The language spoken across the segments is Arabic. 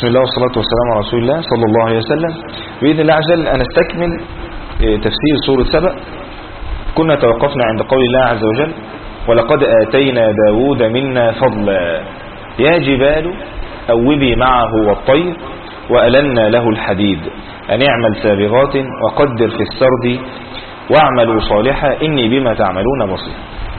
بسم الله والصلاة والسلام على رسول الله صلى الله عليه وسلم. بإذن الله عز وجل أنا استكمل تفسير سورة سبأ. كنا توقفنا عند قول الله عز وجل: ولقد آتينا داود منا فضلا يا جبال أوبي معه والطير وألنا له الحديد أن اعمل سابغات وقدر في السرد واعملوا صالحا إني بما تعملون بصير.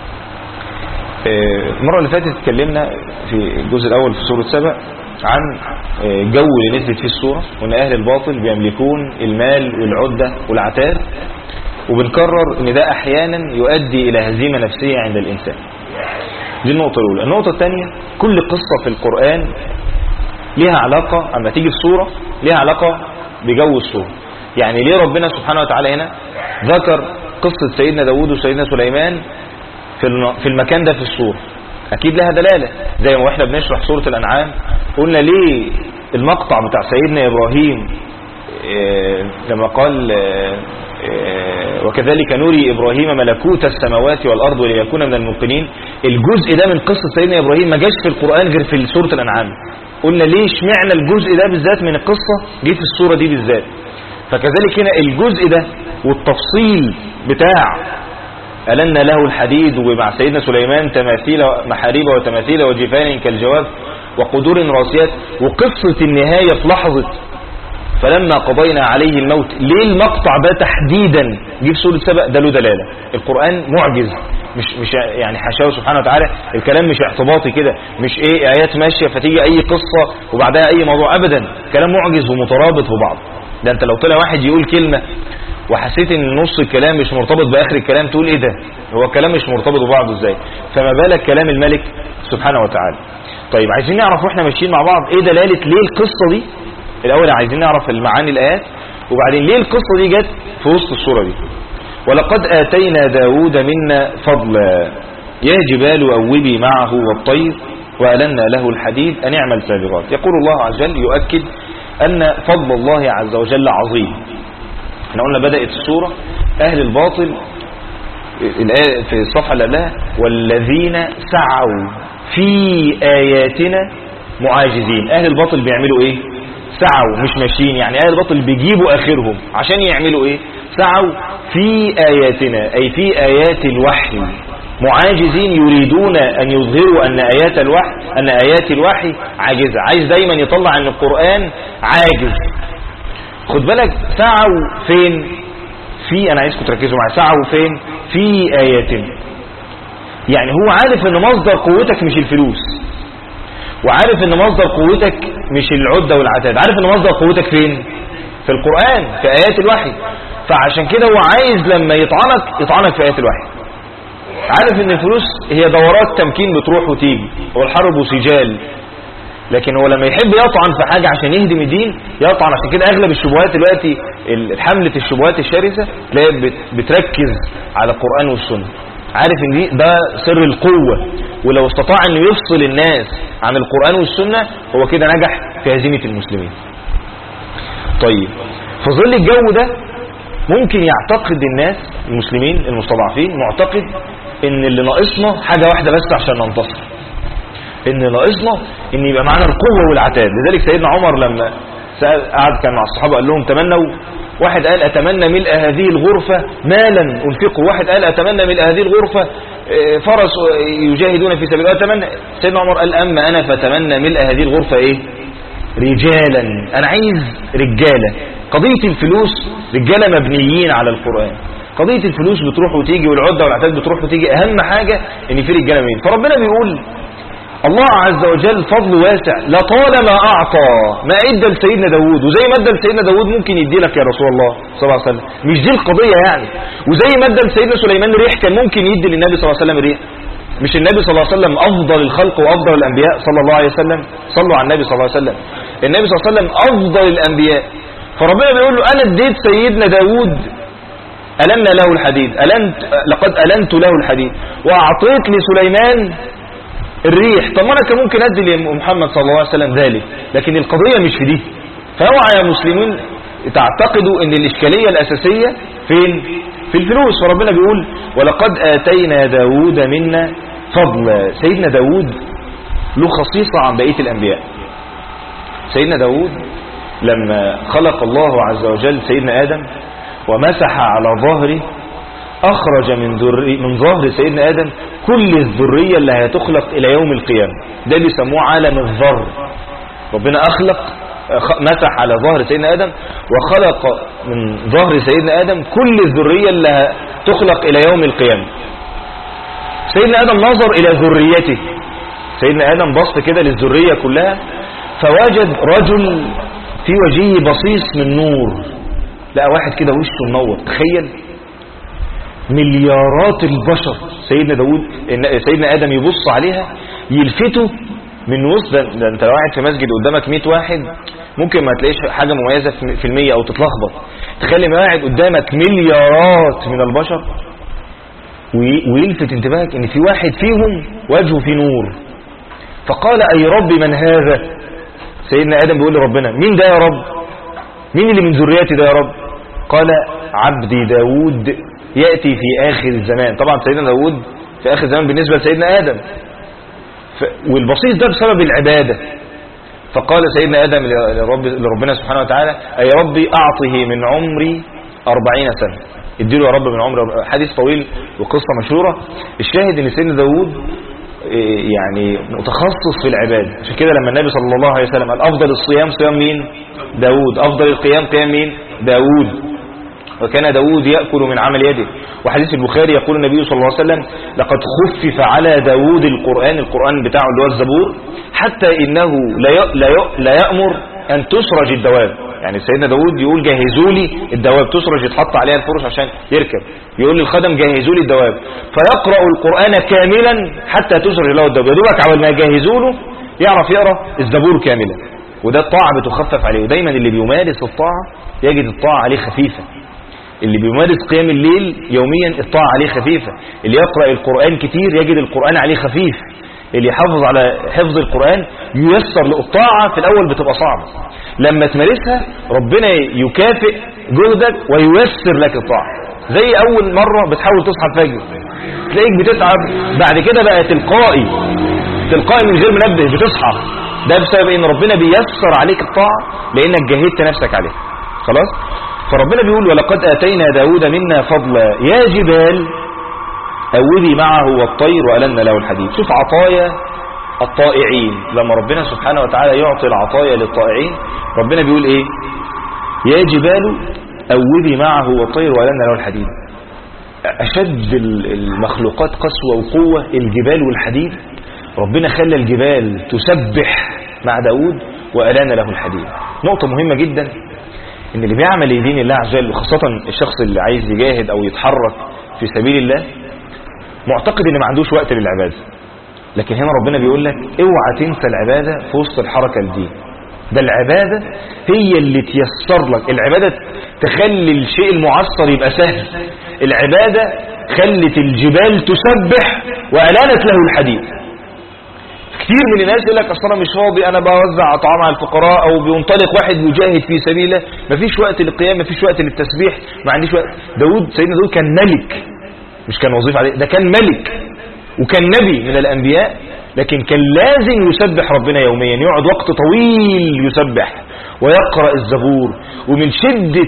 المرة اللي فاتت اتكلمنا في الجزء الأول في سورة سبأ عن جو اللي نزلت فيه السورة، وان اهل الباطل بيملكون المال والعدة والعتاد، وبنكرر ان ده احيانا يؤدي الى هزيمة نفسية عند الانسان. دي النقطة الاولى. النقطة الثانية، كل قصة في القرآن لها علاقة، اما تيجي السورة لها علاقة بجو السورة. يعني ليه ربنا سبحانه وتعالى هنا ذكر قصة سيدنا داود وسيدنا سليمان في المكان ده في السورة؟ اكيد لها دلالة. زي ما احنا بنشرح سورة الانعام قلنا ليه المقطع بتاع سيدنا ابراهيم لما قال وكذلك نري ابراهيم ملكوت السماوات والارض وليكون من الموقنين. الجزء ده من قصة سيدنا ابراهيم ما جاش في القرآن غير في سورة الانعام. قلنا ليه اشمعنى الجزء ده بالذات من القصة جه في السورة دي بالذات. فكذلك هنا الجزء ده والتفصيل بتاع ألنا له الحديد، ومع سيدنا سليمان تماثيل محاريب وتماثيل وجفان كالجواب وقدور راسيات، وقصة النهاية في لحظة فلما قضينا عليه الموت. ليه المقطع ده تحديدا جه في سورة سبأ؟ ده له دلالة. القرآن معجز، مش يعني حاشاه سبحانه وتعالى. الكلام مش اعتباطي كده، مش آيات ماشية فتيجي أي قصة وبعدها أي موضوع، أبدا. كلام معجز ومترابط ببعض. ده أنت لو طلع واحد يقول كلمة وحسيت ان نص الكلام مش مرتبط باخر الكلام تقول ايه ده، هو الكلام مش مرتبط ببعضه ازاي؟ فما بالك كلام الملك سبحانه وتعالى. طيب عايزين نعرف واحنا ماشيين مع بعض ايه دلالة ليه القصة دي. الاول عايزين نعرف المعاني الايات، وبعدين ليه القصة دي جت في وسط السورة دي. ولقد آتينا داود منا فضلا يا جبال أوبي معه والطير وألنا له الحديد أن اعمل سابغات. يقول الله عز وجل يؤكد أن فضل الله عز وجل عظيم. احنا قلنا بدأت السورة أهل الباطل الآية في الصفحة اللي قبلها: والذين سعوا في آياتنا معاجزين. أهل الباطل بيعملوا إيه؟ سعوا، مش ماشيين. يعني أهل الباطل بيجيبوا آخرهم عشان يعملوا إيه؟ سعوا في آياتنا، أي في آيات الوحي، معاجزين، يريدون أن يظهروا أن آيات الوحي عاجزة. عايز دايما يطلع أن القرآن عاجز. خد بالك، سعوا فين؟ في، انا عايزكم تركزوا معايا، سعوا فين؟ في آياتنا. يعني هو عارف ان مصدر قوتك مش الفلوس، وعارف ان مصدر قوتك مش العدة والعتاد، عارف ان مصدر قوتك فين؟ في القرآن، في آيات الوحي. فعشان كده هو عايز لما يطعنك في آيات الوحي. عارف ان الفلوس هي دورات تمكين بتروح وتيجي، والحرب سجال. لكن هو لما يحب يطعن في حاجة عشان يهدم الدين يطعن. عشان كده اغلب الشبهات دلوقتي، حملة الشبهات الشرسة تلاقي بتركز على القرآن والسنة. عارف ان ده سر القوة، ولو استطاع انه يفصل الناس عن القرآن والسنة هو كده نجح في هزيمة المسلمين. طيب في ظل الجو ده ممكن يعتقد الناس المسلمين المستضعفين معتقد ان اللي ناقصنا حاجة واحدة بس عشان ننتصر، ان ناقصنا ان يبقى معنا القوة والعتاد. لذلك سيدنا عمر لما قعد كان مع الصحابة قال لهم تمنوا. واحد قال اتمنى ملء هذه الغرفة مالا انفقه، واحد قال اتمنى ملء هذه الغرفة فرس يجاهدون في سبيل الله. اتمنى. سيدنا عمر قال اما انا فتمنى ملء هذه الغرفة ايه؟ رجالا. انا عايز رجالة. قضية الفلوس رجالة مبنيين على القرآن. قضية الفلوس بتروح وتيجي، والعدة والعتاد بتروح وتيجي. اهم حاجة ان في رجالة مين. فربنا بيقول الله عز وجل فضل واسع لطالما أعطى ما ادى لسيدنا داود، وزي ما ادى لسيدنا داود ممكن يدي لك يا رسول الله صلى الله عليه وسلم. مش دي القضية يعني. وزي ما ادى لسيدنا سليمان ريح كان ممكن يدي للنبي صلى الله عليه وسلم ريح. مش النبي صلى الله عليه وسلم أفضل الخلق وأفضل الأنبياء صلى الله عليه وسلم؟ صلوا على النبي صلى الله عليه وسلم. النبي صلى الله عليه وسلم أفضل الأنبياء. فربنا بيقول له أنا اديت سيدنا داود ألنا له الحديد، لقد ألنت له الحديد، وأعطيت لسليمان الريح. طب انا كان ممكن ادي لمحمد صلى الله عليه وسلم ذلك، لكن القضية مش في دي. فاوعى يا مسلمين تعتقدوا ان الاشكالية الاساسية فين؟ في الفلوس. فربنا بيقول ولقد آتينا داود منا فضلا. سيدنا داود له خصيصة عن بقية الانبياء. سيدنا داود لما خلق الله عز وجل سيدنا آدم ومسح على ظهره أخرج من ظهر سيدنا آدم كل الذرية اللي هتخلق إلى يوم القيامة. ده بيسموه عالم الذر. ربنا مسح على ظهر سيدنا آدم وخلق من ظهر سيدنا آدم كل الذرية اللي هتخلق إلى يوم القيامة. سيدنا آدم نظر إلى ذريته. سيدنا آدم بص كده للذرية كلها فوجد رجل في وجهه بصيص من نور. لقى واحد كده وشه منور. تخيل مليارات البشر سيدنا آدم يبص عليها يلفتوا من وسط. ده انت لو قاعد في مسجد قدامك 100 واحد ممكن ما تلاقيش حاجة مميزة في المية او تتلخبط. تخيل ما قاعد قدامك مليارات من البشر ويلفت انتباهك ان في واحد فيهم وجهه في نور. فقال اي رب من هذا؟ سيدنا آدم بيقول لربنا مين ده يا رب؟ مين اللي من ذريتي ده يا رب؟ قال عبدي داود يأتي في آخر الزمان. طبعا سيدنا داود في آخر الزمان بالنسبة لسيدنا آدم والبصيص ده بسبب العبادة. فقال سيدنا آدم لربنا سبحانه وتعالى أي ربي أعطه من عمري 40 سنة. اديله يا رب من عمري. حديث طويل وقصة مشهورة. الشاهد ان سيدنا داود يعني متخصص في العبادة. عشان كده لما النبي صلى الله عليه وسلم قال أفضل الصيام صيام مين؟ داود. أفضل القيام قيام مين؟ داود. وكان داود يأكل من عمل يده. وحديث البخاري يقول النبي صلى الله عليه وسلم لقد خفف على داود القرآن بتاعه اللي هو الزبور حتى إنه لا يأمر أن تسرج الدواب. يعني سيدنا داود يقول جهزوا لي الدواب تسرج يتحط عليها الفرش عشان يركب. يقول للخدم جهزوا لي الدواب فيقرأ القرآن كاملا حتى تسرج له الدواب. يدوبك عمل ما يجهزوا له يعرف يقرأ الزبور كاملا. وده الطاعة بتخفف عليه. ودايما اللي بيمارس الطاعة يجد الطاعة عليه خفيفة. اللي بيمارس قيام الليل يوميا الطاعة عليه خفيفة. اللي يقرأ القرآن كتير يجد القرآن عليه خفيف. اللي يحافظ على حفظ القرآن ييسر له. الطاعة في الأول بتبقى صعبة. لما تمارسها ربنا يكافئ جهدك وييسر لك الطاعة. زي أول مرة بتحاول تصحى الفجر تلاقيك بتتعب بعد كده بقى تلقائي من غير منبه بتصحى. ده بسبب ان ربنا بييسر عليك الطاعة لأنك جهدت نفسك عليه. خلاص. فربنا بيقول ولقد آتينا داود منا فضلا يا جبال أوبي معه والطير وألنا له الحديد. شوف عطايا الطائعين. لما ربنا سبحانه وتعالى يعطي العطايا للطائعين ربنا بيقول ايه؟ يا جبال أوبي معه والطير وألنا له الحديد. أشد المخلوقات قسوة وقوة الجبال والحديد. ربنا خلى الجبال تسبح مع داود وألنا له الحديد. نقطة مهمة جدا ان اللي بيعمل لدين الله عز وجل وخاصة الشخص اللي عايز يجاهد او يتحرك في سبيل الله معتقد ان ما عندوش وقت للعبادة. لكن هنا ربنا بيقول لك اوعى تنسى العبادة في وسط الحركة الدين. ده العبادة هي اللي تيسر لك. العبادة تخلي الشيء المعسر يبقى سهل. العبادة خلت الجبال تسبح وألانت له الحديد. كتير من الناس يقول لك اصل انا مش فاضي انا بوزع طعام على الفقراء او بينطلق واحد يجاهد في سبيله مفيش وقت للقيام مفيش وقت للتسبيح ما عنديش وقت. سيدنا داود كان ملك مش كان وظيفة عليه. ده كان ملك وكان نبي من الانبياء لكن كان لازم يسبح ربنا يوميا. يقعد وقت طويل يسبح ويقرأ الزبور. ومن شدة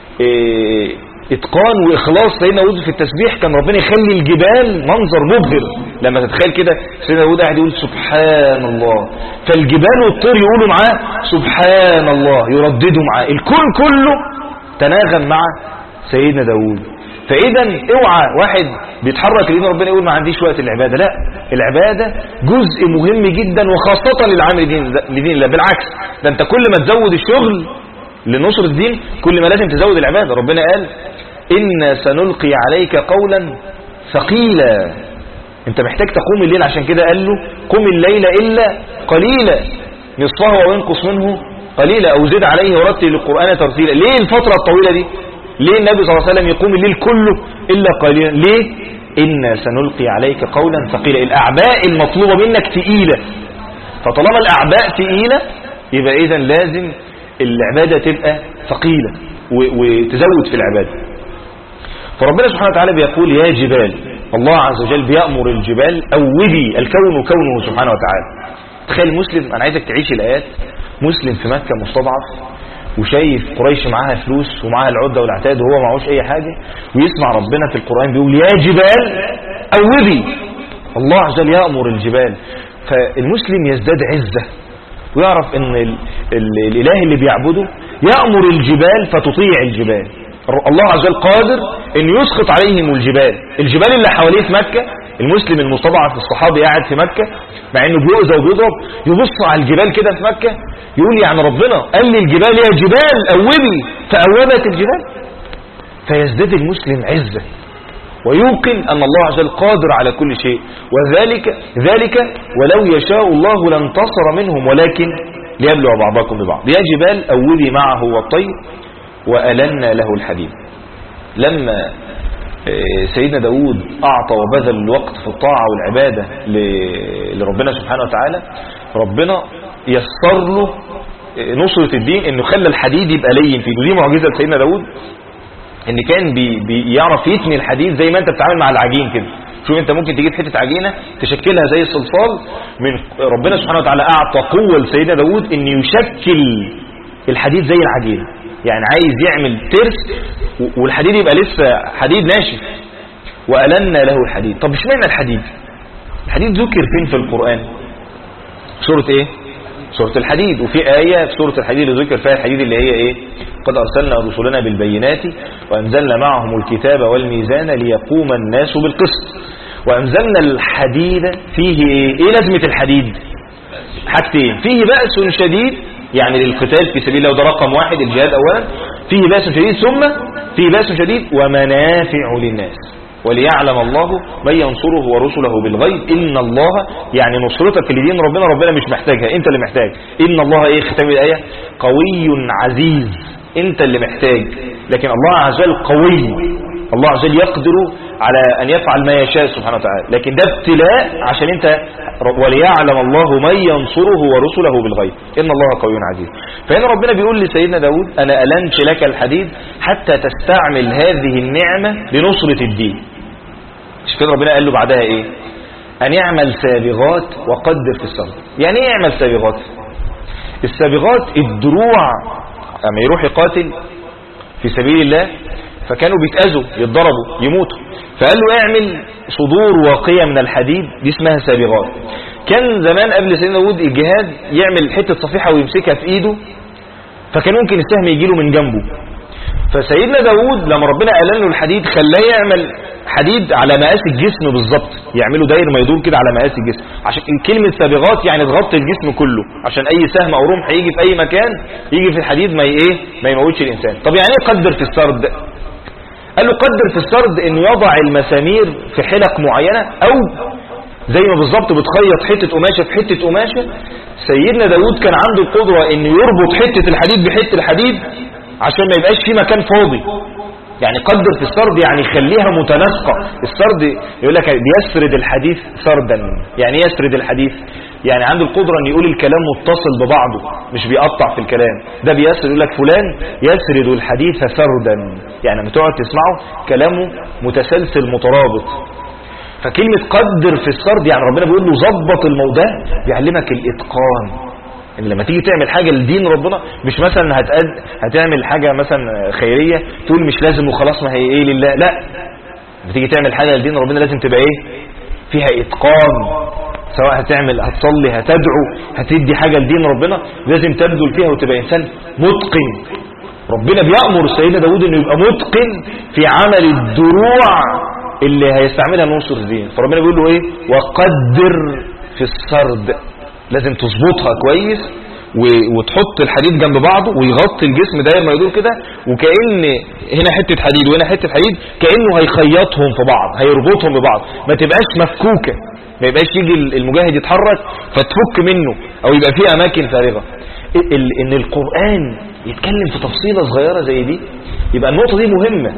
اتقان واخلاص سيدنا داود في التسبيح كان ربنا يخلي الجبال منظر مبهر. لما تتخيل كده سيدنا داود قاعد يقول سبحان الله فالجبال والطير يقولوا معاه سبحان الله يرددوا معاه. الكون كله تناغم مع سيدنا داود. فاذا اوعى واحد بيتحرك لدين ربنا يقول ما عنديش وقت للعباده. لا العباده جزء مهم جدا وخاصه للعمل لدين الله. بالعكس ده انت كل ما تزود الشغل لنصر الدين كل ما لازم تزود العباده. ربنا قال إنا سنلقي عليك قولا ثقيلا. انت محتاج تقوم الليل. عشان كده قال له قم الليل إلا قليلا نصفه أو انقص منه قليلا أو زد عليه ورتل القرآن ترتيلا. ليه الفترة الطويلة دي؟ ليه النبي صلى الله عليه وسلم يقوم الليل كله إلا قليلا؟ ليه؟ إنا سنلقي عليك قولا ثقيلا. الأعباء المطلوبة منك تقيلة. فطالما الأعباء تقيلة يبقى إذا لازم العبادة تبقى ثقيلة وتزود في العبادة. فربنا سبحانه وتعالى بيقول يا جبال. الله عز وجل بيأمر الجبال أوبي. الكون كونه سبحانه وتعالى. تخيل مسلم أنا عايزك تعيش الآيات مسلم في مكة مستضعف وشايف قريش معاها فلوس ومعاها العدة والعتاد وهو معهوش اي حاجة، ويسمع ربنا في القرآن بيقول يا جبال اوبي، الله عز وجل يأمر الجبال. فالمسلم يزداد عزة ويعرف ان الاله اللي بيعبده يأمر الجبال فتطيع الجبال. الله عز وجل قادر ان يسقط عليهم الجبال اللي حواليه في مكة. المسلم المستضعف الصحابي قاعد في مكة مع انه بيؤذى وبيضرب، يبص على الجبال كده في مكة يقول يعني ربنا قال لي الجبال يا جبال اوبي فأوبت الجبال. فيزداد المسلم عزة ويوقن أن الله عز وجل قادر على كل شيء، وذلك ولو يشاء الله لانتصر منهم ولكن ليبلو بعضكم ببعض. يا جبال أوبي معه والطير وألنا له الحديد. لما سيدنا داود أعطى وبذل الوقت في الطاعة والعبادة لربنا سبحانه وتعالى، ربنا يسر له نصرة الدين انه خلى الحديد يبقى لين فيه. ودي معجزة سيدنا داود ان كان بيعرف يتني الحديد زي ما انت بتتعامل مع العجين كده. شوف انت ممكن تجيب حتة عجينة تشكلها زي الصلصال، من ربنا سبحانه وتعالى اعطى قوة لسيدنا داود ان يشكل الحديد زي العجينة. يعني عايز يعمل ترس والحديد يبقى لسه حديد ناشف. وألنا له الحديد. طب مش معنى الحديد؟ الحديد ذكر فين في القرآن؟ سورة ايه؟ سورة الحديد. وفي آية في سورة الحديد اللي ذكر فيها الحديد اللي هي ايه؟ قد أرسلنا رسلنا بالبينات وأنزلنا معهم الكتاب والميزان ليقوم الناس بالقسط وأنزلنا الحديد فيه ايه لازمة الحديد؟ حاجتين: فيه بأس شديد يعني للقتال في سبيل الله، وده رقم واحد الجهاد أولا، فيه بأس شديد، ثم فيه بأس شديد ومنافع للناس وليعلم الله من ينصره ورسله بالغيب إن الله، يعني نصرتك لدين ربنا مش محتاجها، انت اللي محتاج. إن الله ايه ختام الآية؟ قوي عزيز، انت اللي محتاج، لكن الله عز وجل قوي، الله عز وجل يقدر على أن يفعل ما يشاء سبحانه وتعالى، لكن ده ابتلاء عشان انت وليعلم الله من ينصره ورسله بالغيب إن الله قوي عزيز. فهنا ربنا بيقول لسيدنا داود أنا ألنت لك الحديد حتى تستعمل هذه النعمة لنصرة الدين. مش كده ربنا قال له بعدها ايه؟ أن يعمل سابغات وقدر في السرد. يعني ايه يعمل سابغات؟ السابغات الدروع، اما يروح يقاتل في سبيل الله فكانوا بيتأذوا يتضربوا يموتوا، فقال له اعمل صدور واقية من الحديد، دي اسمها سابغات. كان زمان قبل سيدنا داود الجهاد يعمل حتة صفيحة ويمسكها في ايده، فكان ممكن السهم يجيله من جنبه. فسيدنا داود لما ربنا قال له الحديد خلاه يعمل حديد على مقاس الجسم بالظبط، يعمله داير ما يدور كده على مقاس الجسم، عشان كلمة سابغات يعني تغطي الجسم كله، عشان اي سهم او رمح يجي في اي مكان يجي في الحديد ما يموتش الانسان. طب يعني ايه قدر في السرد؟ قال له قدر في السرد انه يضع المسامير في حلق معينة، او زي ما بالظبط بتخيط حتة قماشة في حتة قماشة. سيدنا داود كان عنده القدرة انه يربط حتة الحديد بحتة الحديد عشان ما يبقاش في مكان فاضي. يعني قدر في السرد يعني يخليها متناسقة. السرد يقول لك بيسرد الحديث سردا. يعني يسرد الحديث يعني عنده القدرة ان يقول الكلام متصل ببعضه، مش بيقطع في الكلام. ده بيسرد، يقول لك فلان يسرد الحديث سردا، يعني لما تقعد تسمعه كلامه متسلسل مترابط. فكلمة قدر في السرد يعني ربنا بيقول له ظبط الموضوع، بيعلمك الاتقان. ان لما تيجي تعمل حاجة لدين ربنا، مش مثلا هتعمل حاجة مثلا خيرية تقول مش لازم وخلاص ما هي ايه لله، لا، لما تيجي تعمل حاجة لدين ربنا لازم تبقى ايه فيها اتقان. سواء هتصلي، هتدعو، هتدي حاجة لدين ربنا، لازم تبذل فيها وتبقى انسان متقن. ربنا بيأمر سيدنا داود انه يبقى متقن في عمل الدروع اللي هيستعملها لنصر الدين. فربنا بيقول له ايه؟ وقدر في السرد، لازم تظبطها كويس وتحط الحديد جنب بعضه ويغطي الجسم داير ما يدور كده، وكأن هنا حتة حديد وهنا حتة حديد، كأنه هيخيطهم في بعض، هيربطهم ببعض، ما تبقاش مفكوكة، ما يبقاش يجي المجاهد يتحرك فتفك منه او يبقى فيه اماكن فارغة. ان القرآن يتكلم في تفصيلة صغيرة زي دي، يبقى النقطة دي مهمة.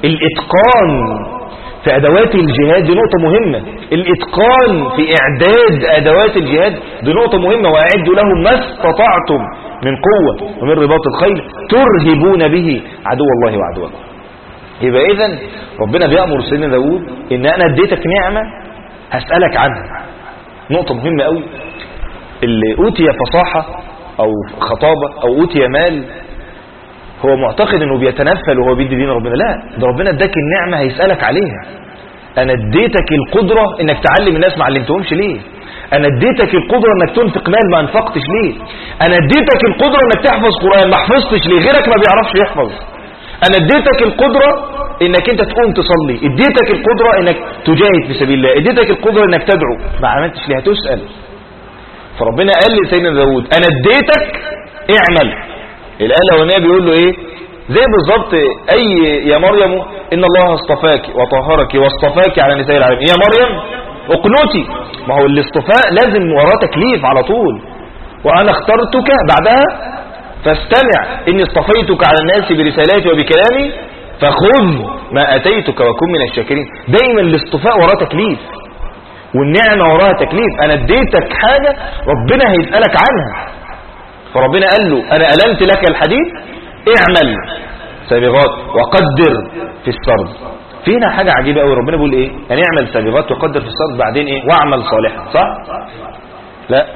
الاتقان في أدوات الجهاد دي نقطة مهمة. الإتقان في إعداد أدوات الجهاد دي نقطة مهمة. وأعدوا لهم ما استطعتم من قوة ومن رباط الخيل ترهبون به عدو الله وعدوكم. يبقى إذن ربنا بيأمر سيدنا داود إن أنا اديتك نعمة هسألك عنها. نقطة مهمة قوي. اللي أوتي فصاحة او خطابة او اوتي مال هو معتقد انه بيتنفل وهو بيدي دين ربنا. لا، ده ربنا اداك النعمة هيسألك عليها. انا اديتك القدرة انك تعلم الناس ما علمتهمش ليه؟ انا اديتك القدرة انك تنفق مال ما انفقتش ليه؟ انا اديتك القدرة انك تحفظ قرآن ما حفظتش ليه؟ غيرك ما بيعرفش يحفظ. انا اديتك القدرة انك انت تقوم تصلي، اديتك القدرة انك تجاهد في سبيل الله، اديتك القدرة انك تدعو ما عملتش ليه؟ هتسأل. فربنا قال لسيدنا داود انا اديتك اعمل. الآية الأولانية بيقول له ايه؟ زي بالظبط اي يا مريم ان الله اصطفاك وطهرك واصطفاك على نساء العالمين، يا مريم اقنتي. ما هو الاصطفاء لازم وراه تكليف على طول. وانا اخترتك بعدها فاستمع اني اصطفيتك على الناس برسالاتي وبكلامي فخذ ما اتيتك وكن من الشاكرين. دايما الاصطفاء وراه تكليف والنعمة وراها تكليف. انا اديتك حاجة ربنا هيسألك عنها. فربنا قال له انا ألنت لك الحديد اعمل سابغات وقدر في السرد. فينا حاجة عجيبة قوي، ربنا بيقول ايه؟ يعني اعمل سابغات وقدر في السرد، بعدين ايه؟ واعمل صالحا، صح؟ لا،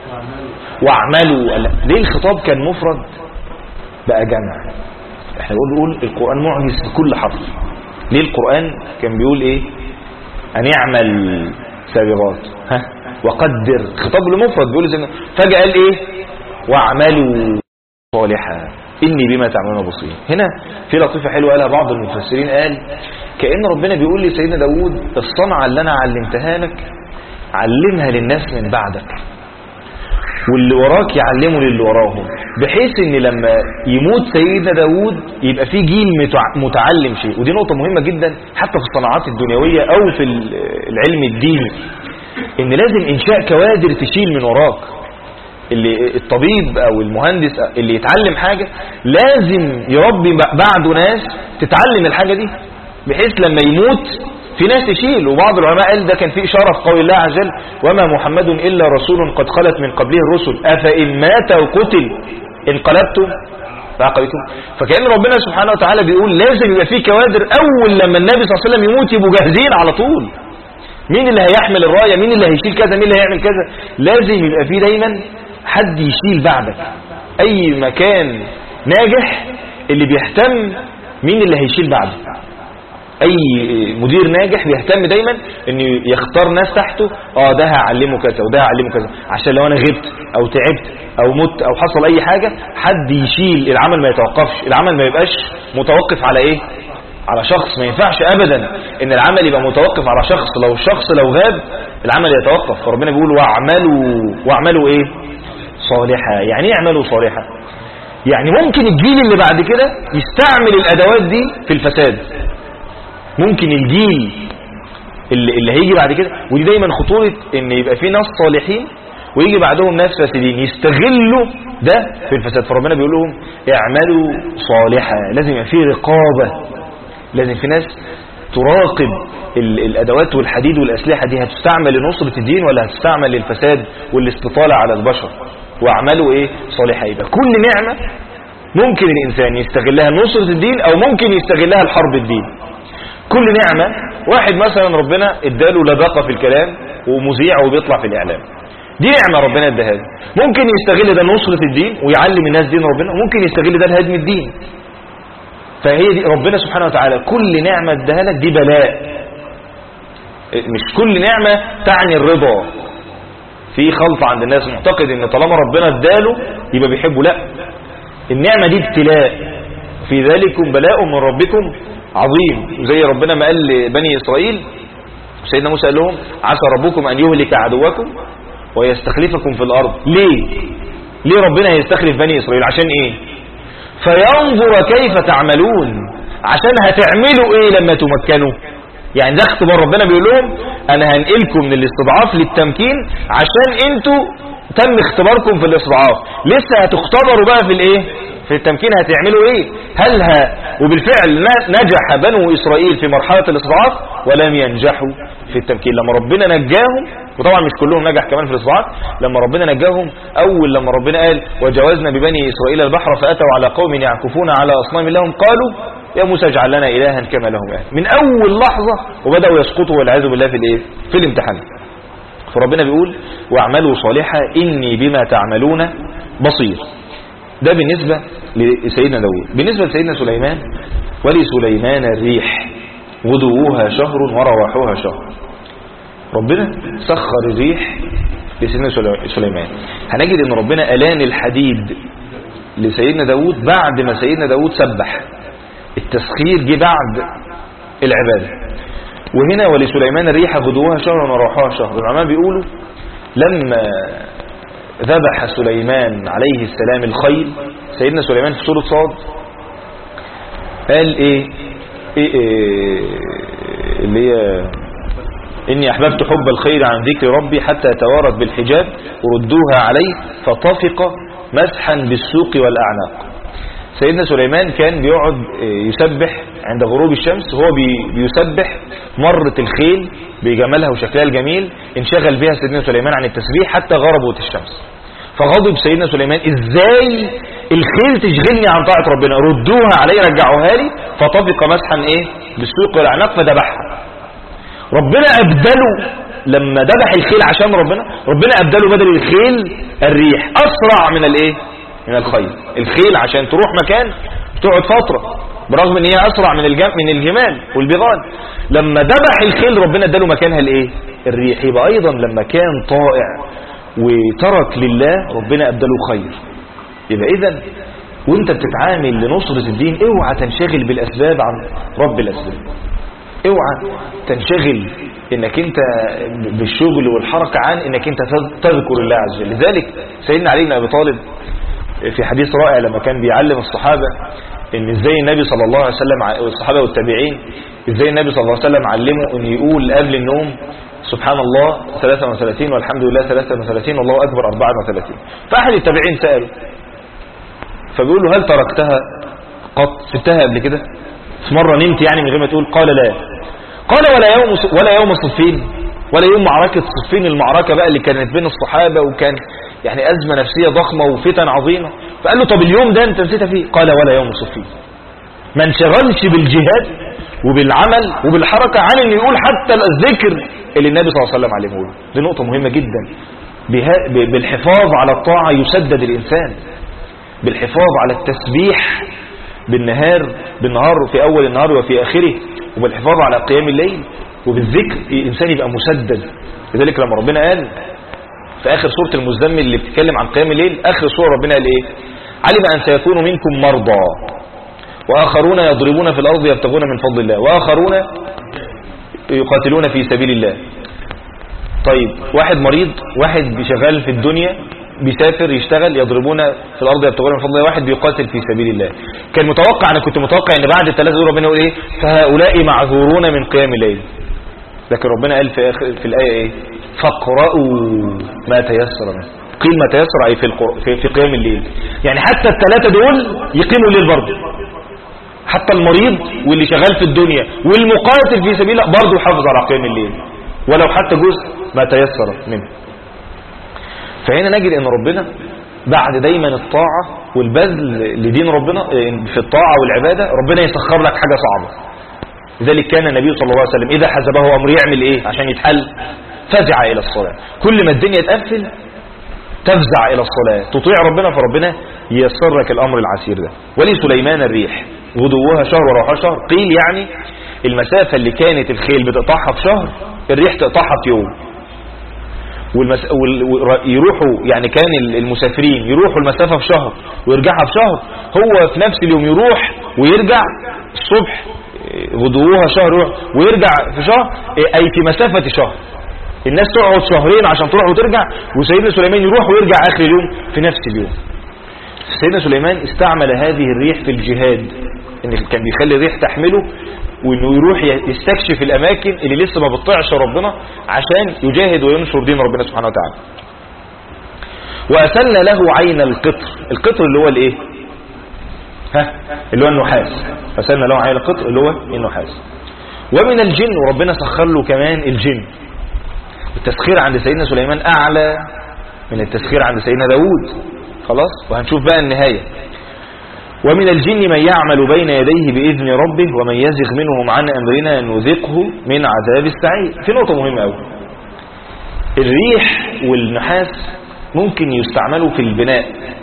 واعملوا. ليه الخطاب كان مفرد بقى جمع؟ احنا بنقول القرآن معجز في كل حرف. ليه القرآن كان بيقول ايه؟ ان يعمل سابغات وقدر، خطاب لمفرد بيقول زي فجأة قال ايه؟ واعملوا صالحا إني بما تعملون بصير. هنا في لطيفة حلوة قالها بعض المفسرين، قال كأن ربنا بيقول لي سيدنا داود الصنعة اللي أنا علمتها لك علمها للناس من بعدك، واللي وراك يعلموا للي وراهم، بحيث ان لما يموت سيدنا داود يبقى في جيل متعلم شيء. ودي نقطة مهمة جدا حتى في الصناعات الدنيوية أو في العلم الديني، ان لازم إنشاء كوادر تشيل من وراك. اللي الطبيب او المهندس اللي يتعلم حاجة لازم يربي بعده ناس تتعلم الحاجة دي، بحيث لما يموت في ناس تشيل. وبعض العلماء قال ده كان في إشارة في قول الله عز وجل وما محمد إلا رسول قد خلت من قبله الرسل أفإن مات وقتل انقلبتم فعقبتم. فكأن ربنا سبحانه وتعالى بيقول لازم يبقى في كوادر أول لما النبي صلى الله عليه وسلم يموت يبقوا جاهزين على طول. مين اللي هيحمل الراية؟ مين اللي هيشيل كذا؟ مين اللي هيعمل كذا؟ لازم يبقى في دايما حد يشيل بعدك. أي مكان ناجح اللي بيهتم مين اللي هيشيل بعدك. اي مدير ناجح بيهتم دايما انه يختار ناس تحته، ده هعلمه كذا وده هعلمه كذا، عشان لو انا غبت او تعبت او مت او حصل اي حاجة حد يشيل العمل، ما يتوقفش العمل، ما يبقاش متوقف على ايه؟ على شخص. ما ينفعش ابدا ان العمل يبقى متوقف على شخص. لو الشخص لو غاب العمل يتوقف. فربنا بيقول واعملوا ايه؟ صالحا. يعني ايه اعملوا صالحا؟ يعني ممكن الجيل اللي بعد كده يستعمل الادوات دي في الفساد. ممكن الجيل اللي هيجي بعد كده، ودي دايما خطورة ان يبقى في ناس صالحين ويجي بعدهم ناس فاسدين يستغلوا ده في الفساد. فربنا بيقول لهم اعملوا صالحا. لازم يبقى في رقابة، لازم في ناس تراقب الادوات والحديد والاسلحة دي هتستعمل لنصرة الدين ولا هتستعمل للفساد والاستطالة على البشر. واعملوا ايه؟ صالحا. يبقى كل نعمة ممكن الانسان يستغلها لنصرة الدين او ممكن يستغلها لحرب الدين. كل نعمة، واحد مثلا ربنا اداله لباقة في الكلام ومذيع وبيطلع في الإعلام، دي نعمة ربنا اداها له. ممكن يستغل ده نصرة الدين ويعلم الناس دين ربنا، وممكن يستغل ده لهدم الدين. فهي دي ربنا سبحانه وتعالى كل نعمة اداها لك دي بلاء. مش كل نعمة تعني الرضا. في خلط عند الناس معتقد ان طالما ربنا اداله يبقى بيحبه. لا، النعمة دي ابتلاء. في ذلكم بلاء من ربكم عظيم. زي ربنا ما قال لبني إسرائيل، سيدنا موسى قال لهم عسى ربكم أن يهلك عدوكم ويستخلفكم في الأرض. ليه ربنا هيستخلف بني إسرائيل؟ عشان إيه؟ فينظر كيف تعملون. عشان هتعملوا إيه لما تمكنوا. يعني ده اختبار. ربنا بيقول لهم أنا هنقلكم من الاستضعاف للتمكين عشان انتوا تم اختباركم في الاستضعاف، لسه هتختبروا بقى في الايه؟ في التمكين. هتعملوا ايه؟ وبالفعل نجح بنو إسرائيل في مرحلة الاستضعاف ولم ينجحوا في التمكين. لما ربنا نجاهم، وطبعا مش كلهم نجح كمان في الاستضعاف، لما ربنا نجاهم أول لما ربنا قال وجاوزنا ببني إسرائيل البحر فأتوا على قوم يعكفون على أصنام لهم قالوا يا موسى اجعل لنا إلها كما لهم إله. من أول لحظة وبدأوا يسقطوا والعياذ بالله في الايه؟ في الامتحان. فربنا بيقول واعملوا صالحا إني بما تعملون بصير. ده بالنسبة لسيدنا داود. بالنسبة لسيدنا سليمان: ولسليمان الريح غدوها شهر ورواحها شهر. ربنا سخر الريح لسيدنا سليمان. هنجد ان ربنا ألان الحديد لسيدنا داود بعد ما سيدنا داود سبح. التسخير جه بعد العبادة. وهنا ولسليمان الريح غدوها شهر ورواحها شهر. العلماء بيقولوا لما ذبح سليمان عليه السلام الخيل، سيدنا سليمان في سورة صاد قال ايه اللي هي إني أحببت حب الخير عن ذكر ربي حتى توارت بالحجاب وردوها عليه فطفق مسحا بالسوق والأعناق. سيدنا سليمان كان بيقعد يسبح عند غروب الشمس، وهو بيسبح مرت الخيل بجمالها وشكلها الجميل، انشغل بها سيدنا سليمان عن التسبيح حتى غربت الشمس. فغضب سيدنا سليمان: ازاي الخيل تشغلني عن طاعة ربنا، ردوها علي، رجعوها لي. فطفق مسحا بالسوق والأعناق فذبحها. ربنا أبدله لما ذبح الخيل عشان ربنا أبدله بدل الخيل الريح أسرع من من الخيل. الخيل عشان تروح مكان تقعد فترة، برغم ان هي أسرع من الجمال والبغال. لما ذبح الخيل ربنا اداله مكانها الريح. يبقى أيضا لما كان طائع وترك لله ربنا أبدله خير. يبقى إذن وانت بتتعامل لنصرة الدين اوعى تنشغل بالأسباب عن رب الأسباب. اوعى تنشغل انك انت بالشغل والحركة عن انك انت تذكر الله عز وجل. لذلك سيدنا علي بن ابي طالب في حديث رائع لما كان بيعلم الصحابة ان ازاي النبي صلى الله عليه وسلم والصحابة والتابعين ازاي النبي صلى الله عليه وسلم علمه ان يقول قبل النوم سبحان الله 33 والحمد لله 33 والله اكبر 34. فاحد التابعين سأله فبيقول له: هل تركتها قط؟ سبتها قبل كده؟ في مرة نمت يعني من غير ما تقول؟ قال: لا. قال: ولا يوم صفين، ولا يوم معركة صفين، المعركة بقى اللي كانت بين الصحابة وكان يعني أزمة نفسية ضخمة وفتن عظيمة. فقال له: طب اليوم ده انت نسيتها فيه؟ قال: ولا يوم صفين. ما انشغلش بالجهاد وبالعمل وبالحركة عن انه يقول حتى الذكر اللي النبي صلى الله عليه وسلم علمه له. دي نقطة مهمة جدا. بالحفاظ على الطاعة يسدد الإنسان، بالحفاظ على التسبيح بالنهار في أول النهار وفي آخره، وبالحفاظ على قيام الليل وبالذكر الإنسان يبقى مسدد. لذلك لما ربنا قال في آخر سورة المزمل اللي بتتكلم عن قيام الليل، آخر سورة ربنا قال إيه؟ علم أن سيكون منكم مرضى وآخرون يضربون في الأرض يبتغون من فضل الله وآخرون يقاتلون في سبيل الله. طيب واحد مريض، واحد شغال في الدنيا بيسافر يشتغل، يضربون في الأرض يبتغون من فضل الله، واحد بيقاتل في سبيل الله. كان متوقع، أنا كنت متوقع أن بعد الثلاثة دول ربنا يقول إيه؟ فهؤلاء معذورون من قيام الليل. لكن ربنا قال في الآية إيه؟ فاقرأوا ما تيسر منه. قيل ما تيسر أي في قيام الليل. يعني حتى الثلاثة دول يقيموا الليل برضه، حتى المريض واللي شغال في الدنيا والمقاتل في سبيل الله برضه يحافظ على قيام الليل ولو حتى جزء ما تيسر منه. فهنا نجد ان ربنا بعد دايما الطاعة والبذل لدين ربنا في الطاعة والعبادة ربنا يسخر لك حاجة صعبة. لذلك كان النبي صلى الله عليه وسلم إذا حزبه أمر يعمل إيه عشان يتحل؟ فزع إلى الصلاة. كل ما الدنيا تقفل تفزع إلى الصلاة، تطيع ربنا فربنا ييسر لك الأمر العسير ده. ولسليمان الريح غدوها شهر وروحها شهر. قيل يعني المسافة اللي كانت الخيل بتقطعها في شهر الريح تقطعها في يوم. يروحوا يعني كان المسافرين يروحوا المسافة في شهر ويرجعها في شهر، هو في نفس اليوم يروح ويرجع الصبح غدوها شهر ويرجع في شهر، أي في مسافة شهر. الناس تقعد شهرين عشان تروح وترجع، وسيدنا سليمان يروح ويرجع آخر اليوم في نفس اليوم. سيدنا سليمان استعمل هذه الريح في الجهاد، إن كان بيخلي الريح تحمله وإنه يروح يستكشف الأماكن اللي لسه ما بتطيعش ربنا عشان يجاهد وينشر دين ربنا سبحانه وتعالى. وأسلنا له عين القطر. القطر اللي هو الإيه؟ اللي هو النحاس. أسلنا له عين القطر اللي هو النحاس. ومن الجن، وربنا سخر له كمان الجن. التسخير عند سيدنا سليمان أعلى من التسخير عند سيدنا داود. خلاص، وهنشوف بقى النهاية. ومن الجن من يعمل بين يديه بإذن ربه ومن يزغ منهم عن أمرنا نذقه من عذاب السعير. في نقطة مهمة أوي، الريح والنحاس ممكن يستعملوا في البناء، في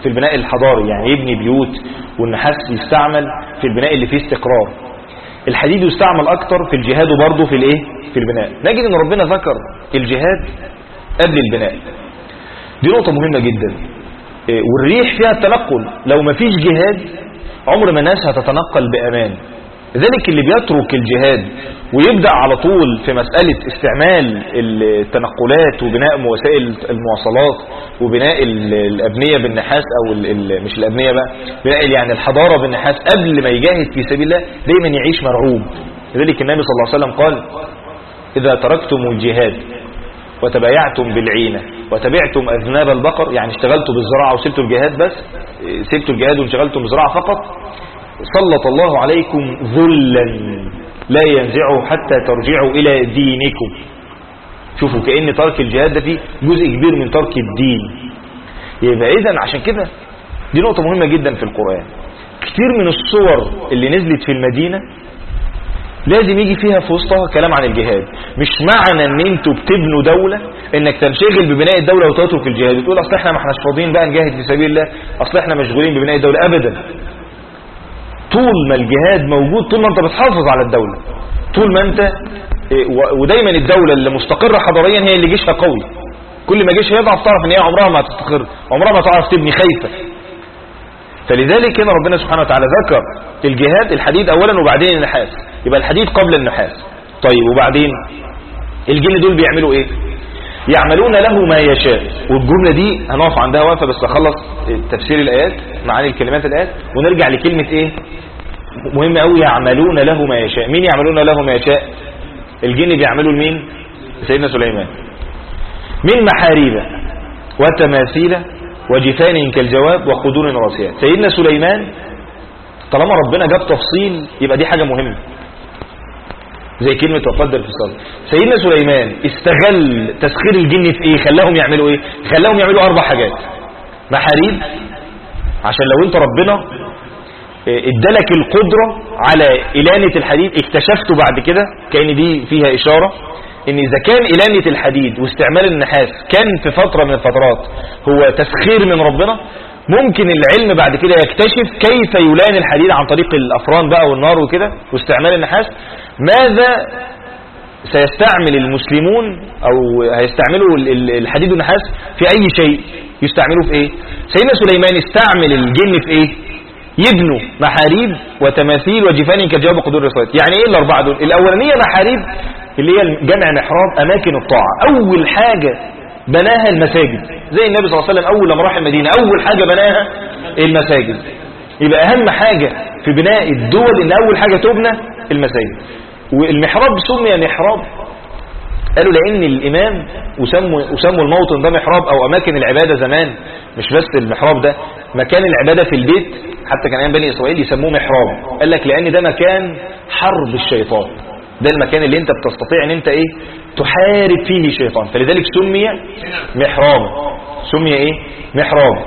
في البناء الحضاري، يعني يبني بيوت، والنحاس يستعمل في البناء اللي فيه استقرار. الحديد يستعمل اكتر في الجهاد وبرضه في الايه في البناء. نجد ان ربنا ذكر الجهاد قبل البناء، دي نقطة مهمة جدا. والريح فيها التنقل، لو ما فيش جهاد عمر ما الناس هتتنقل بأمان. لذلك اللي بيترك الجهاد ويبدأ على طول في مسألة استعمال التنقلات وبناء وسائل المواصلات وبناء الأبنية بالنحاس، أو مش الأبنية بقى، بناء يعني الحضارة بالنحاس قبل ما يجاهد في سبيل الله، دايما يعيش مرعوب. لذلك النبي صلى الله عليه وسلم قال: إذا تركتم الجهاد وتبايعتم بالعينة وتبعتم أذناب البقر، يعني اشتغلتوا بالزراعة وسبتوا الجهاد، بس سبتوا الجهاد وانشغلتم بالزراعة فقط، سلط الله عليكم ذلا لا ينزعه حتى ترجعوا إلى دينكم. شوفوا كأن ترك الجهاد ده فيه جزء كبير من ترك الدين. يبقى إذن عشان كده دي نقطة مهمة جدا في القرآن. كتير من الصور اللي نزلت في المدينة لازم يجي فيها في وسطها كلام عن الجهاد. مش معنى ان انتوا بتبنوا دولة انك تنشغل ببناء الدولة وتترك الجهاد وتقول اصل احنا ما احناش فاضيين بقى نجاهد في سبيل الله، اصل احنا مشغولين ببناء الدولة. ابدا، طول ما الجهاد موجود، طول ما انت بتحافظ على الدولة، طول ما انت ودايما الدولة اللي مستقرة حضاريا هي اللي جيشها قوي. كل ما جيشها يضعف تعرف ان هي عمرها ما تستقر، عمرها ما تعرف تبني، خايفة. فلذلك هنا ربنا سبحانه وتعالى ذكر الجهاد الحديد اولا وبعدين النحاس، يبقى الحديد قبل النحاس. طيب وبعدين الجن دول بيعملوا ايه؟ يعملون له ما يشاء. والجملة دي هنقف عندها وقفة، بس اخلص تفسير الايات، معاني الكلمات الايات، ونرجع لكلمة ايه مهم قوي، يعملون له ما يشاء. مين يعملون له ما يشاء؟ الجن بيعملوا لمين؟ سيدنا سليمان. من محاريب وتماثيل وجفان كالجواب وقدور راسيات. سيدنا سليمان طالما ربنا جاب تفصيل يبقى دي حاجة مهمة، زي كلمة وقدر في الصلاة. سيدنا سليمان استغل تسخير الجن في ايه؟ خلاهم يعملوا ايه؟ خلاهم يعملوا 4 حاجات. محاريب، عشان لو انت ربنا ادالك القدرة على إلانة الحديد، اكتشفته بعد كده، كأن دي فيها إشارة ان اذا كان إلانة الحديد واستعمال النحاس كان في فترة من الفترات هو تسخير من ربنا، ممكن العلم بعد كده يكتشف كيف يلان الحديد عن طريق الأفران بقى والنار وكده واستعمال النحاس. ماذا سيستعمل المسلمون او هيستعملوا الحديد والنحاس في اي شيء؟ يستعملوا في ايه؟ سيدنا سليمان استعمل الجن في ايه؟ يبنوا محاريب وتماثيل وجفان كالجواب وقدور الرصاد. يعني ايه ال4 دول؟ الاولانية محاريب اللي هي جمع محراب، اماكن الطاعة. اول حاجة بناها المساجد، زي النبي صلى الله عليه وسلم اول لما راح المدينة اول حاجة بناها المساجد. يبقى اهم حاجة في بناء الدول ان اول حاجة تبنى المساجد. والمحراب سمي محراب قالوا لان الامام وسموا الموطن ده محراب او اماكن العبادة زمان. مش بس المحراب ده مكان العبادة في البيت، حتى كان ايام بني اسرائيل يسموه محراب. قال لك لان ده مكان حرب الشيطان، ده المكان اللي انت بتستطيع ان انت ايه تحارب فيه الشيطان، فلذلك سمي محراب. سمي ايه؟ محراب.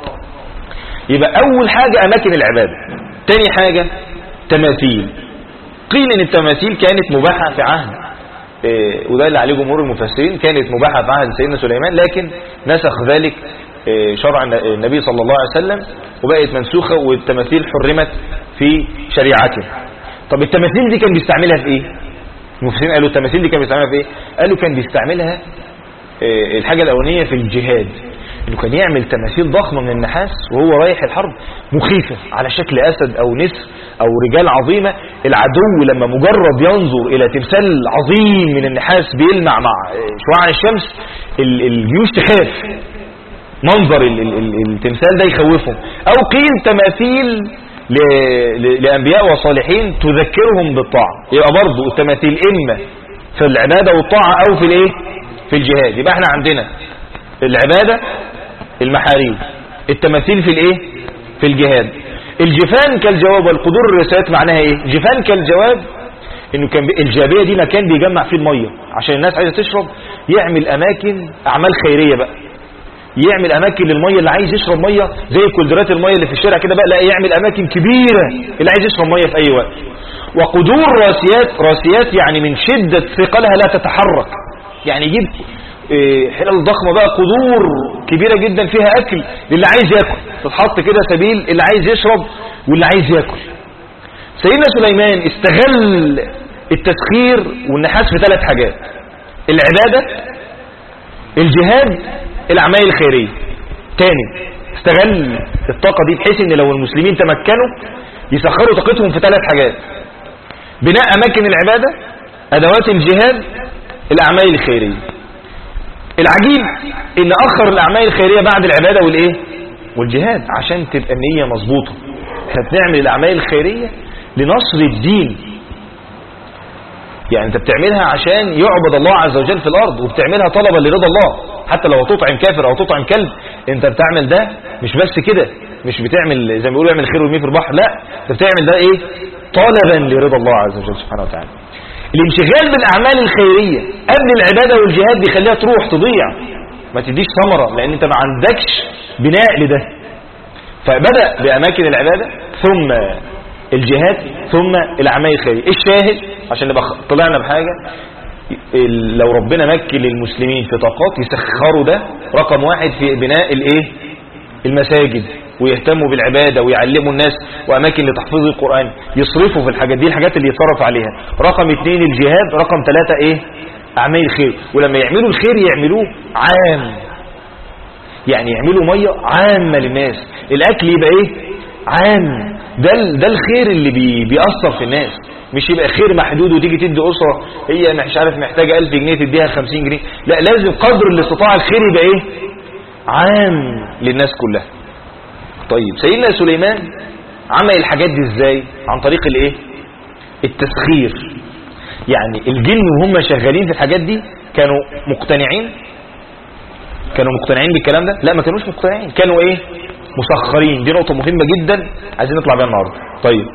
يبقى اول حاجة اماكن العبادة. تاني حاجة تماثيل. قيل ان التماثيل كانت مباحة في عهد وده اللي عليه جمهور المفسرين، كانت مباحة في عهد سيدنا سليمان، لكن نسخ ذلك شرع النبي صلى الله عليه وسلم وبقت منسوخة، والتماثيل حرمت في شريعته. طب التماثيل دي كان بيستعملها في ايه؟ المفسرين قالوا التماثيل دي كان بيستعملها في ايه؟ قالوا كان بيستعملها الحاجة الأولانية في الجهاد، انه كان يعمل تماثيل ضخمة من النحاس وهو رايح الحرب، مخيفة على شكل أسد أو نسر أو رجال عظيمة. العدو لما مجرد ينظر إلى تمثال عظيم من النحاس بيلمع مع شعاع الشمس الجيوش تخاف، منظر التمثال ده يخوفهم. أو قيل تماثيل لأنبياء وصالحين تذكرهم بالطاعة. يبقى برضو التماثيل إما في العبادة والطاعة أو في الإيه؟ في الجهاد. يبقى احنا عندنا العبادة المحاريب، التماثيل في الإيه؟ في الجهاد. الجفان كالجواب والقدور الرسالات معناها إيه؟ جفان كالجواب إنه كان الجابية دي مكان بيجمع فيه المية عشان الناس عايزة تشرب، يعمل أماكن أعمال خيرية بقى، يعمل اماكن للميه اللي عايز يشرب ميه زي كولدرات الميه اللي في الشارع كده بقى، لا يعمل اماكن كبيره اللي عايز يشرب ميه في اي وقت. وقدور راسيات، راسيات يعني من شده ثقلها لا تتحرك، يعني يجيب حلال ضخمه بقى، قدور كبيره جدا فيها اكل للي عايز ياكل، تتحط كده سبيل اللي عايز يشرب واللي عايز ياكل. سيدنا سليمان استغل التسخير والنحاس في 3 حاجات: العبادة، الجهاد، الأعمال الخيرية. تاني استغل الطاقة دي بحيث ان لو المسلمين تمكنوا يسخروا طاقتهم في 3 حاجات: بناء أماكن العبادة، أدوات الجهاد، الأعمال الخيرية. العجيب ان أخر الأعمال الخيرية بعد العبادة والجهاد عشان تبقى النية مظبوطة. احنا بنعمل الأعمال الخيرية لنصر الدين، يعني انت بتعملها عشان يعبد الله عز وجل في الأرض، وبتعملها طلبا لرضا الله. حتى لو تطعم كافر أو تطعم كلب، انت بتعمل ده مش بس كده، مش بتعمل زي ما بيقولوا اعمل خير وارميه في البحر، لا انت بتعمل ده طلبا لرضا الله عز وجل سبحانه وتعالى. الانشغال بالأعمال الخيرية قبل العبادة والجهاد بيخليها تروح تضيع، ما تديش ثمرة، لأن انت ما عندكش بناء لده. فبدأ بأماكن العبادة ثم الجهاد ثم الأعمال الخيرية. الشاهد عشان نبقى طلعنا بحاجة: لو ربنا مكن للمسلمين في طاقات يسخروا ده رقم 1 في بناء المساجد، ويهتموا بالعبادة ويعلموا الناس وأماكن لتحفيظ القرآن، يصرفوا في الحاجات دي، الحاجات اللي يتصرف عليها. رقم 2 الجهاد. رقم 3 أعمال الخير. ولما يعملوا الخير يعملوه عام، يعني يعملوا مية عامة للناس، الأكل يبقى عام. ده الخير اللي بيأثر في الناس، مش يبقى خير محدود وتيجي تدي أسرة هي مش عارف محتاجة 1000 جنيه تديها 50 جنيه، لا لازم قدر الاستطاعة الخير يبقى عام للناس كلها. طيب سيدنا سليمان عمل الحاجات دي ازاي؟ عن طريق التسخير. يعني الجن وهم شغالين في الحاجات دي كانوا مقتنعين بالكلام ده؟ لا ما كانوش مقتنعين، كانوا مسخرين. دي نقطة مهمة جدا عايزين نطلع بيها النهارده. طيب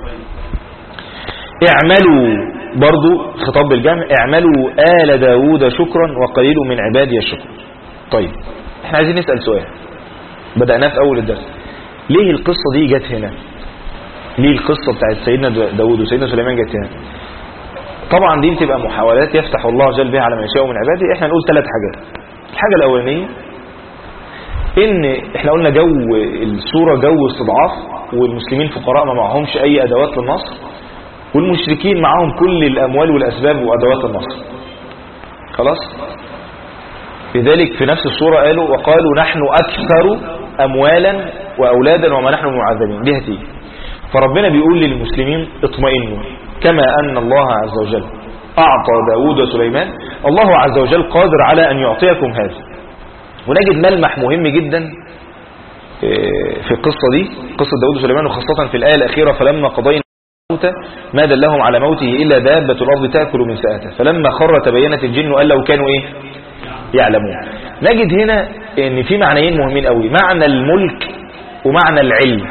اعملوا، برضو خطاب بالجمع، اعملوا آل داود شكرا وقليل من عبادي الشكر. طيب احنا عايزين نسأل سؤال بدأناه في اول الدرس: ليه القصة دي جت هنا؟ ليه القصة بتاعت سيدنا داود وسيدنا سليمان جت هنا؟ طبعا دي بتبقى محاولات يفتح الله جل بها على ما يشاء من عباده. احنا نقول 3 حاجات. الحاجة الاولانية ان احنا قلنا جو السورة جو استضعاف، والمسلمين فقراء ما معهمش اي ادوات للنصر، والمشركين معهم كل الاموال والاسباب وادوات النصر. خلاص؟ لذلك في نفس السورة وقالوا نحن اكثر اموالا واولادا وما نحن معذبين. دي هتيجي. فربنا بيقول للمسلمين اطمئنوا كما ان الله عز وجل اعطى داود وسليمان، الله عز وجل قادر على ان يعطيكم هذا. ونجد ملمح مهم جدا في القصة دي، قصة داود وسليمان، وخاصة في الآية الأخيرة: فلما قضينا الموت ما دلهم على موته إلا دابة الأرض تأكل من سأته فلما خر تبينت الجن أن لو كانوا يعلمون. نجد هنا ان في معنيين مهمين قوي: معنى الملك ومعنى العلم.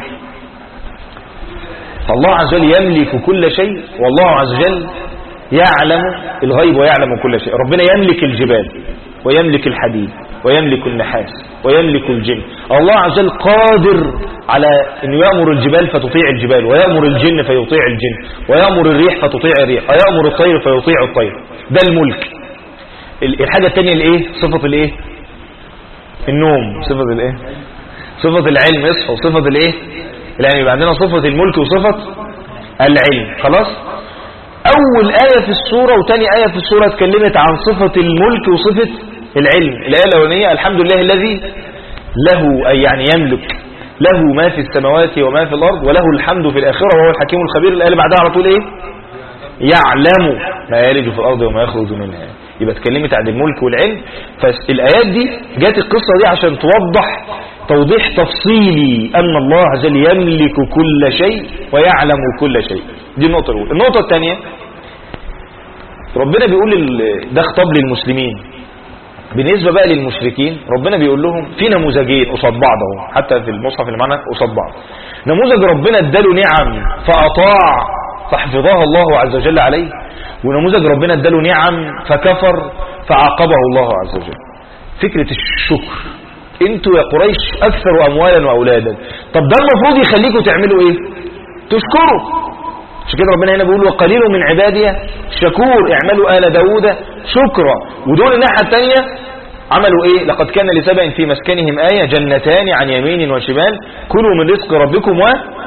فالله عز وجل يملك كل شيء، والله عز وجل يعلم الغيب ويعلم كل شيء. ربنا يملك الجبال ويملك الحديد ويملك النحاس ويملك الجن. الله عز وجل قادر على أن يأمر الجبال فتطيع الجبال، ويأمر الجن فيطيع الجن، ويأمر الريح فتطيع الريح، ويأمر الطير فيطيع الطير. ده الملك. الحاجة التانية صفة النوم، صفة العلم، اصحى، وصفة يعني يبقى عندنا صفة الملك وصفة العلم. خلاص؟ أول آية في السورة وتاني آية في السورة اتكلمت عن صفة الملك وصفة العلم. الآية الأولانية: الحمد لله الذي له، أي يعني يملك، له ما في السماوات وما في الأرض وله الحمد في الآخرة وهو الحكيم الخبير. الآية اللي بعدها على طول يعلم ما يلج في الأرض وما يخرج منها. يبقى اتكلمت عن الملك والعلم. فالآيات دي جات القصة دي عشان توضح توضيح تفصيلي أن الله عز وجل يملك كل شيء ويعلم كل شيء. دي النقطة الأولى. النقطة الثانية: ربنا بيقول ده خطاب للمسلمين. بالنسبة بقى للمشركين ربنا بيقول لهم في نموذجين قصاد بعض اهو، حتى في المصحف اللي معانا قصاد بعض. نموذج ربنا اداله نعم فأطاع فحفظها الله عز وجل عليه، ونموذج ربنا اداله نعم فكفر فعاقبه الله عز وجل. فكرة الشكر: انتوا يا قريش اكثر اموالا واولادا، طب ده المفروض يخليكم تعملوا تشكروا. عشان كده ربنا هنا بيقول وقليل من عبادي الشكور، اعملوا آل داود شكرا. ودول الناحية الثانية عملوا ايه؟ لقد كان لسبأ في مسكنهم آية جنتان عن يمين وشمال كلوا من رزق ربكم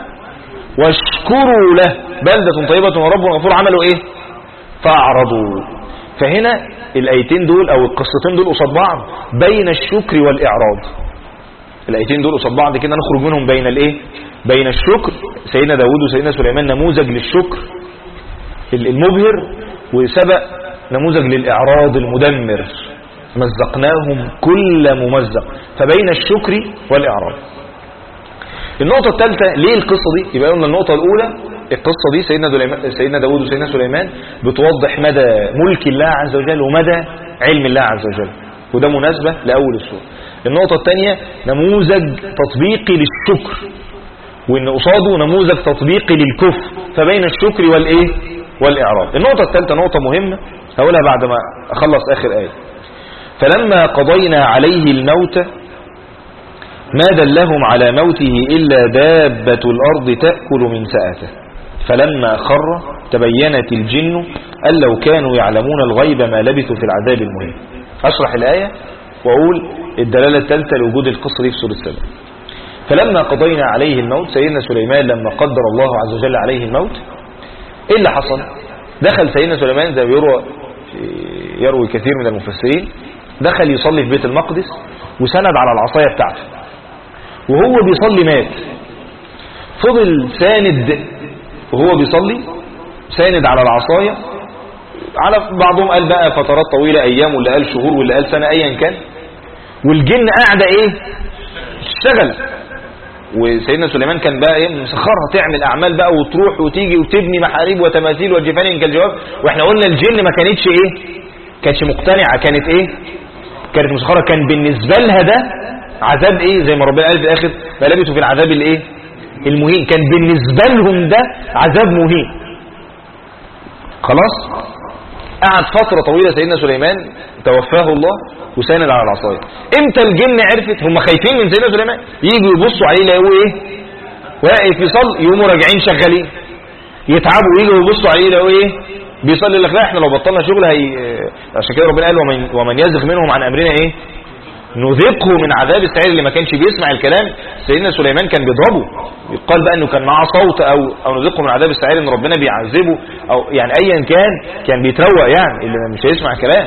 واشكروا له بلدة طيبة ورب غفور. عملوا ايه؟ فأعرضوا. فهنا الآيتين دول او القصتين دول قصاد بعض بين الشكر والإعراض. الآيتين دول قصاد بعض كده نخرج منهم بين الايه؟ بين الشكر. سيدنا داود وسيدنا سليمان نموذج للشكر المبهر، وسبأ نموذج للإعراض المدمر، مزقناهم كل ممزق. فبين الشكر والإعراض. النقطة الثالثة ليه القصة دي؟ يبقى قلنا النقطة الأولى القصة دي سيدنا داود وسيدنا سليمان بتوضح مدى ملك الله عز وجل ومدى علم الله عز وجل، وده مناسبة لأول السورة. النقطة الثانية نموذج تطبيقي للشكر، وإن قصاده نموذج تطبيقي للكفر، فبين الشكر والإيه؟ والإعراض. النقطة الثالثة نقطة مهمة هقولها بعد ما أخلص آخر آية. فلما قضينا عليه الموت ما دلهم على موته إلا دابة الأرض تأكل من سأته فلما خر تبينت الجن أن لو كانوا يعلمون الغيب ما لبثوا في العذاب المهين. أشرح الآية وأقول الدلالة الثالثة لوجود القصة دي في سورة سبأ. فلما قضينا عليه الموت، سيدنا سليمان لما قدر الله عز وجل عليه الموت إيه اللي حصل؟ دخل سيدنا سليمان زي يروي كثير من المفسرين، دخل يصلي في بيت المقدس وسند على العصاية بتاعته، وهو بيصلي مات. فضل ساند وهو بيصلي ساند على العصاية، على بعضهم قال بقى فترات طويلة، أيام، واللي قال شهور، واللي قال سنة، أيا كان. والجن قاعدة إيه؟ تشتغل. وسيدنا سليمان كان بقى إيه؟ مسخرها تعمل أعمال بقى وتروح وتيجي وتبني محاريب وتماثيل وجفان كالجواب. وإحنا قلنا الجن ما كانتش إيه؟ كانتش مقتنعة، كانت إيه؟ كانت مسخرة. كان بالنسبة لها ده عذاب إيه؟ زي ما ربنا قال في الآخر ما لبثوا في العذاب الإيه؟ المهين. كان بالنسبة لهم ده عذاب مهين. خلاص قعد فترة طويلة سيدنا سليمان توفاه الله وساند على العصاية. امتى الجن عرفت؟ هم خايفين من سيدنا سليمان، ييجوا يبصوا عليه يلاقوا ايه؟ واقف يصلي، يقوموا راجعين شغالين، يتعبوا ييجوا يبصوا عليه يلاقوا ايه؟ بيصلي. لك لا احنا لو بطلنا شغل عشان كده ربنا قال ومن يزغ منهم عن امرنا ايه؟ نذقه من عذاب السعير. اللي ما كانش بيسمع الكلام سيدنا سليمان كان بيضربه، يقال بقى انه كان معاه صوت او نذقه من عذاب السعير، ان ربنا بيعذبه او يعني ايا كان بيتروق يعني اللي مش هيسمع كلام.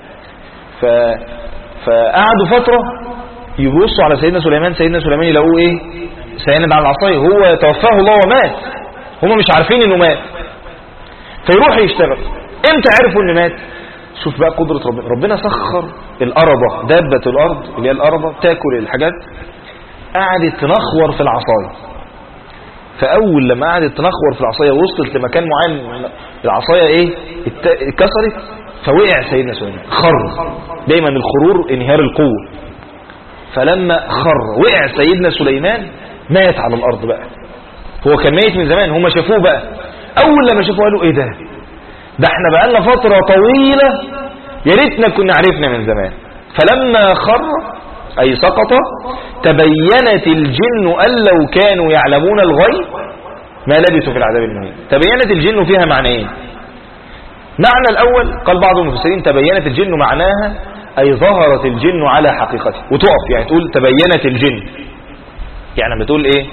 فقعدوا فترة يبصوا على سيدنا سليمان يلاقوه ايه؟ ساند على العصاية، هو توفاه الله ومات، هم مش عارفين انه مات. فيروح يشتغل. امتى عرفوا انه مات؟ شوف بقى قدرة ربنا سخر الأرضة، دابة الأرض اللي هي الأرضة تاكل الحاجات، قعدت تنخور في العصاية. فأول لما قعدت تنخور في العصاية وصلت لمكان معين العصاية ايه؟ اتكسرت، فوقع سيدنا سليمان خر. دايما الخرور انهيار القوة. فلما خر وقع سيدنا سليمان مات على الأرض بقى. هو كان ميت من زمان، هم شافوه بقى. أول لما شافوه قالوا ايه ده احنا بقالنا فترة طويلة يا ريتنا كنا عرفنا من زمان. فلما خر أي سقط تبينت الجن أن لو كانوا يعلمون الغيب ما لبثوا في العذاب المهين. تبينت الجن فيها معنيين. معنى الأول قال بعض المفسرين تبينت الجن معناها أي ظهرت الجن على حقيقته، وتقف يعني تقول تبينت الجن. يعني بتقول ايه؟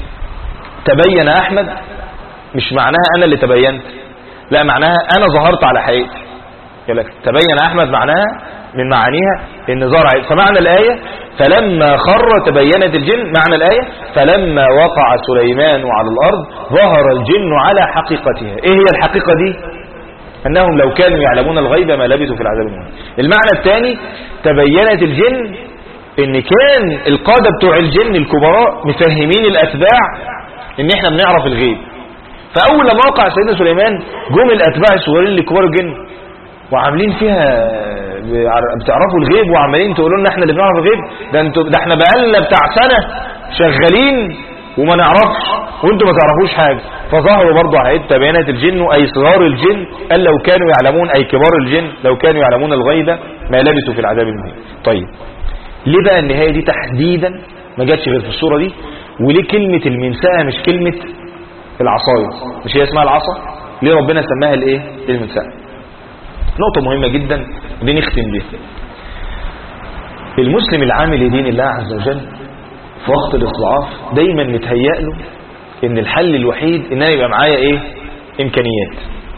تبين أحمد مش معناها أنا اللي تبينت، لا معناها أنا ظهرت على حقيقتي. يقول لك تبين أحمد معناها من معانيها إن ظهر عليه. فمعنى الآية فلما خر تبينت الجن، معنى الآية فلما وقع سليمان على الأرض ظهر الجن على حقيقتها. إيه هي الحقيقة دي؟ أنهم لو كانوا يعلمون الغيب ما لبثوا في العذاب المهين. المعنى الثاني تبينت الجن إن كان القادة بتوع الجن الكبراء مفهمين الأتباع إن إحنا بنعرف الغيب. فأول لما وقع سيدنا سليمان جم الأتباع الصغيرين لكبار الجن وعاملين فيها بتعرفوا الغيب وعمالين تقولوا لنا احنا اللي بنعرف الغيب، ده احنا بقالنا بتاع سنة شغالين وما نعرفش وانتوا ما تعرفوش حاجة. فظهروا برضو على عيد تبينت الجن أي صغار الجن أن لو كانوا يعلمون أي كبار الجن لو كانوا يعلمون الغيب ما لبثوا في العذاب المهين. طيب ليه بقى النهاية دي تحديدا ما جاتش غير في الصورة دي؟ وليه كلمة المنساء مش كلمة العصاية؟ مش هي اسمها العصا؟ ليه ربنا سماها المنساء؟ نقطة مهمة جدا ودي نختم بيها. المسلم العامل لدين الله عز وجل في وقت الاستضعاف دايما متهيأ له ان الحل الوحيد ان انا يبقى معايا ايه؟ امكانيات.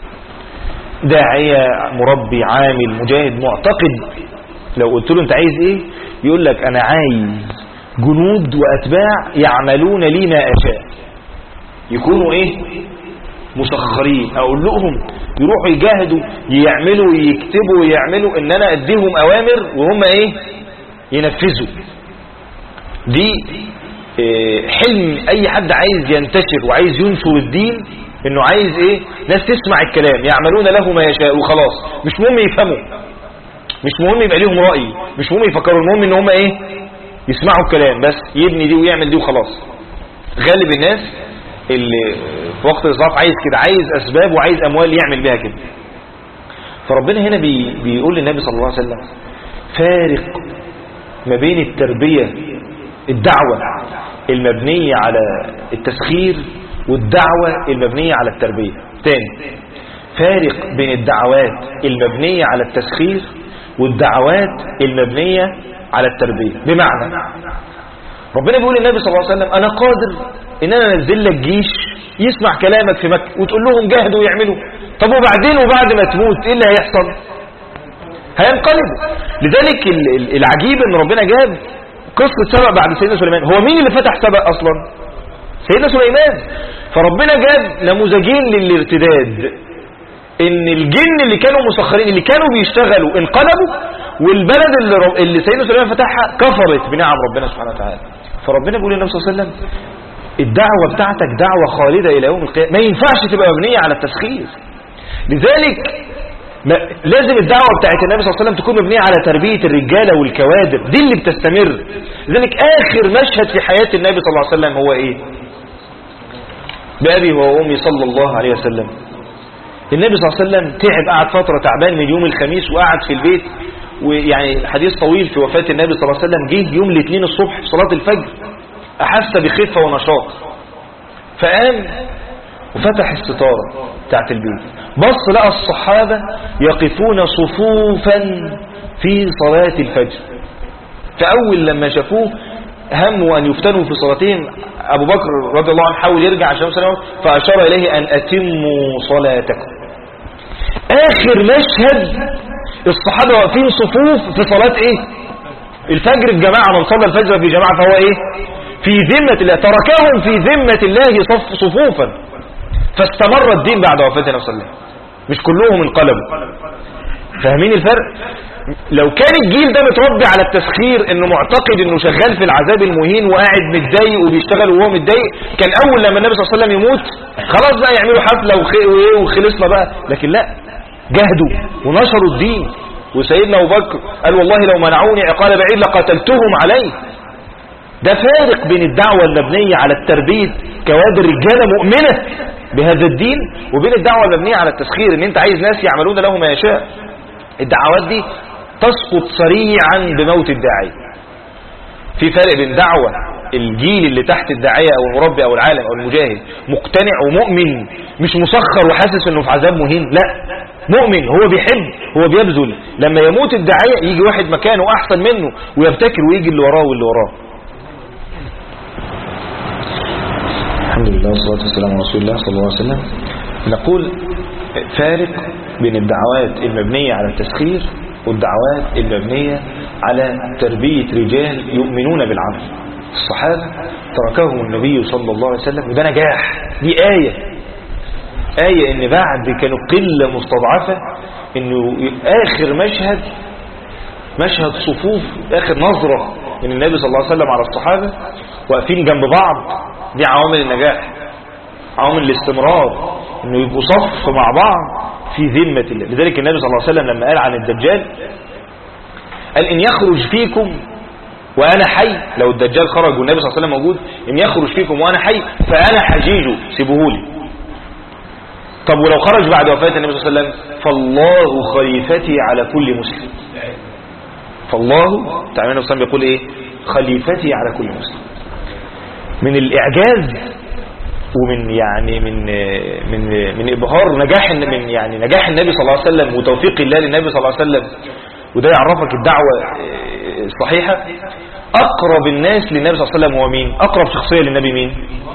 داعية، مربي، عامل، مجاهد، معتقد. لو قلت له انت عايز ايه؟ يقول لك انا عايز جنود واتباع يعملون لي ما اشاء، يكونوا ايه؟ مسخرين. اقول لهم يروحوا يجاهدوا، يعملوا، يكتبوا، يعملوا، ان انا اديهم اوامر وهم ايه؟ ينفذوا. دي حلم اي حد عايز ينتشر وعايز ينشر الدين، انه عايز ايه؟ ناس تسمع الكلام، يعملون له ما يشاء وخلاص. مش مهم يفهموا، مش مهم يبقى ليهم رأي، مش مهم يفكروا، المهم ان هم ايه؟ يسمعوا الكلام بس، يبني دي ويعمل دي وخلاص. غالب الناس اللي في وقت الاستضعاف عايز كده، عايز اسباب وعايز اموال يعمل بها كده. فربنا هنا بيقول للنبي صلى الله عليه وسلم فارق ما بين التربية، الدعوة المبنية على التسخير والدعوة المبنية على التربية. تاني، فارق بين الدعوات المبنية على التسخير والدعوات المبنية على التربية. بمعنى ربنا بيقول للنبي صلى الله عليه وسلم انا قادر ان انا انزل لك جيش يسمع كلامك في مكة وتقول لهم جاهدوا ويعملوا. طب وبعدين وبعد ما تموت ايه اللي هيحصل؟ هينقلبوا. لذلك العجيب ان ربنا جاب قصة سبأ بعد سيدنا سليمان. هو مين اللي فتح سبأ اصلا؟ سيدنا سليمان. فربنا جاب نموذجين للارتداد، ان الجن اللي كانوا مسخرين اللي كانوا بيشتغلوا انقلبوا، والبلد اللي سيدنا سليمان فتحها كفرت بنعم ربنا سبحانه وتعالى. فربنا بيقول للنبي صلى الله عليه وسلم الدعوة بتاعتك دعوة خالدة الى يوم القيامة، ما ينفعش تبقى مبنية على التسخير. لذلك لازم الدعوة بتاعت النبي صلى الله عليه وسلم تكون مبنية على تربية الرجالة والكوادر، دي اللي بتستمر. لذلك آخر مشهد في حياة النبي صلى الله عليه وسلم هو إيه؟ بأبي وأمي صلى الله عليه وسلم. النبي صلى الله عليه وسلم تعب، قعد فترة تعبان من يوم الخميس وقعد في البيت، ويعني حديث طويل في وفاة النبي صلى الله عليه وسلم. جه يوم الاثنين الصبح في صلاة الفجر أحس بخفة ونشاط، فقام وفتح الستارة بتاعت البيت، بص لقى الصحابة يقفون صفوفا في صلاة الفجر. فأول لما شافوه هموا أن يفتنوا في صلاتهم. أبو بكر رضي الله عنه حاول يرجع عشان سلام، فأشار إليه أن أتموا صلاتكم. آخر مشهد الصحابة واقفين صفوف في صلاة إيه؟ الفجر الجماعة. من صلى الفجر في جماعة فهو إيه؟ في ذمة الله. تركهم في ذمة الله صفوفا. فاستمر الدين بعد وفاة النبي صلى الله عليه وسلم، مش كلهم انقلبوا. فاهمين الفرق؟ لو كان الجيل ده متربي على التسخير، انه معتقد انه شغال في العذاب المهين وقاعد متضايق وبيشتغل وهو متضايق، كان اول لما النبي صلى الله عليه وسلم يموت خلاص بقى يعملوا حفله وخلصنا بقى. لكن لا، جهدوا ونشروا الدين. وسيدنا ابو بكر قال والله لو منعوني عقال بعيد لقتلتهم عليه. ده فارق بين الدعوة المبنية على التربية كوادر رجالة مؤمنة بهذا الدين، وبين الدعوة المبنية على التسخير، ان انت عايز ناس يعملون له ما يشاء. الدعوات دي تسقط سريعا بموت الداعي. في فرق بين دعوة الجيل اللي تحت الداعية او المربي او العالم او المجاهد مقتنع ومؤمن، مش مسخر وحاسس انه في عذاب مهين، لا، مؤمن، هو بيحب، هو بيبذل. لما يموت الداعية يجي واحد مكانه احسن منه ويبتكر ويجي اللي وراه واللي وراه. الحمد لله والصلاة والسلام على رسول الله صلى الله عليه وسلم. نقول فارق بين الدعوات المبنية على التسخير والدعوات المبنية على تربية رجال يؤمنون بالعمل. الصحابة تركهم النبي صلى الله عليه وسلم، وده نجاح. دي آية ان بعد كانوا قلة مستضعفة، انه آخر مشهد صفوف، آخر نظرة من النبي صلى الله عليه وسلم على الصحابة واقفين جنب بعض. دي عوامل النجاح، عوامل الاستمرار، انه يبقوا صف مع بعض في ذمة الله. لذلك النبي صلى الله عليه وسلم لما قال عن الدجال قال إن يخرج فيكم وأنا حي، لو الدجال خرج والنبي صلى الله عليه وسلم موجود، إن يخرج فيكم وأنا حي فأنا حجيجه، سيبوهولي. طب ولو خرج بعد وفاة النبي صلى الله عليه وسلم؟ فالله خليفتي على كل مسلم. فالله تعالى النبي صلى الله عليه وسلم يقول إيه؟ خليفتي على كل مسلم. من الإعجاز ومن يعني من إبهار نجاح نجاح النبي صلى الله عليه وسلم وتوفيق الله للنبي صلى الله عليه وسلم. وده يعرفك الدعوة الصحيحة أقرب الناس للنبي صلى الله عليه وسلم هو مين؟ أقرب شخصية للنبي مين؟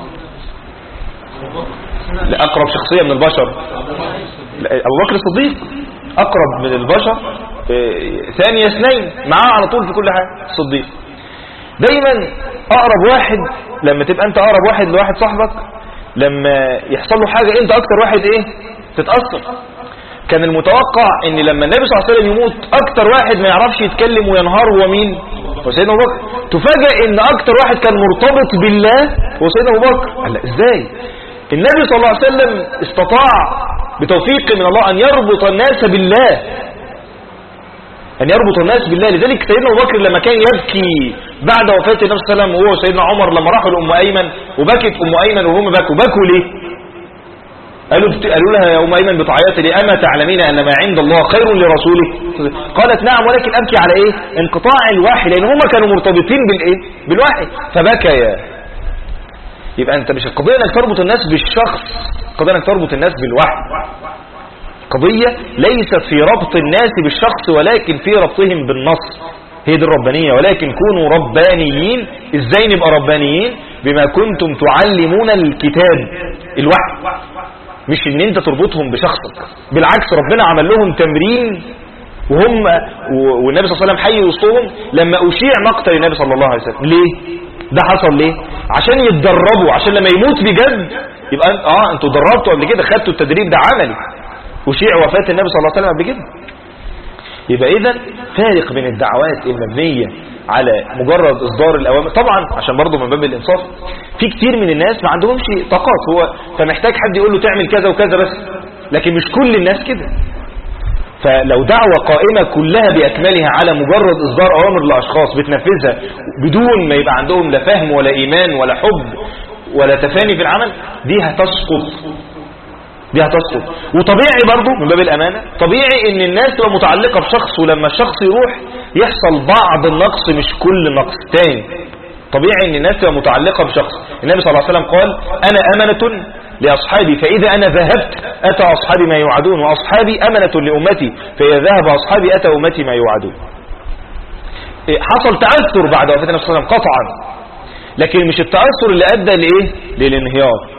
لا، أقرب شخصية من البشر أبو بكر الصديق أقرب من البشر، ثاني اثنين معاه على طول في كل حاجة الصديق. دايما أقرب واحد لما تبقى أنت أقرب واحد لواحد صاحبك، لما يحصل له حاجة أنت أكتر واحد إيه تتأثر. كان المتوقع ان لما النبي صلى الله عليه وسلم يموت اكتر واحد ما يعرفش يتكلم وينهار هو مين؟ هو سيدنا ابو بكر. تفاجئ ان اكتر واحد كان مرتبط بالله هو سيدنا ابو بكر. قال ازاي؟ النبي صلى الله عليه وسلم استطاع بتوفيق من الله ان يربط الناس بالله، ان يربط الناس بالله. لذلك سيدنا ابو بكر لما كان يبكي بعد وفاة النبي صلى الله عليه وسلم وهو سيدنا عمر لما راحوا لام ايمن وبكت ام ايمن وهم بكوا ليه؟ قالوا لها يا أم أيمن بتعيط لي أما تعلمين أن ما عند الله خير لرسوله؟ قالت نعم ولكن أبكي على إيه؟ انقطاع الوحي، لأن هم كانوا مرتبطين بالإيه؟ بالوحي فبكيا. يبقى أنت مش القضية أنك تربط الناس بالشخص، القضية أنك تربط الناس بالوحي. قضية ليست في ربط الناس بالشخص ولكن في ربطهم بالنص. هي دي الربانية. ولكن كونوا ربانيين. إزاي نبقى ربانيين؟ بما كنتم تعلمون الكتاب الوحي، مش ان انت تربطهم بشخصك. بالعكس ربنا عمل لهم تمرين وهم والنبي صلى الله عليه وسلم حي وسطهم لما اشيع مقتل النبي صلى الله عليه وسلم. ليه ده حصل؟ ليه؟ عشان يتدربوا، عشان لما يموت بجد يبقى انتوا دربتوا قبل كده، خدتوا التدريب ده عملي. اشيع وفاة النبي صلى الله عليه وسلم قبل كده. يبقى اذا فارق بين الدعوات المبنية على مجرد اصدار الاوامر، طبعا عشان برضه من باب الانصاف في كتير من الناس ما عندهمش طاقات، هو فمحتاج حد يقول له تعمل كذا وكذا بس، لكن مش كل الناس كده. فلو دعوة قائمة كلها بأكملها على مجرد إصدار أوامر لأشخاص بتنفذها بدون ما يبقى عندهم لا فهم ولا إيمان ولا حب ولا تفاني في العمل، دي هتسقط. وطبيعي برضو من باب الأمانة، طبيعي ان الناس تبقى متعلقة بشخص، ولما الشخص يروح يحصل بعض النقص مش كل نقص تاني. طبيعي ان الناس تبقى متعلقة بشخص. النبي صلى الله عليه وسلم قال أنا أمنة لأصحابي فإذا أنا ذهبت أتى أصحابي ما يوعدون، وأصحابي أمنة لأمتي فإذا ذهب أصحابي أتى أمتي ما يوعدون. حصل تأثر بعد وفاة النبي صلى الله عليه وسلم قطعا، لكن مش التأثر اللي أدى لإيه؟ للانهيار.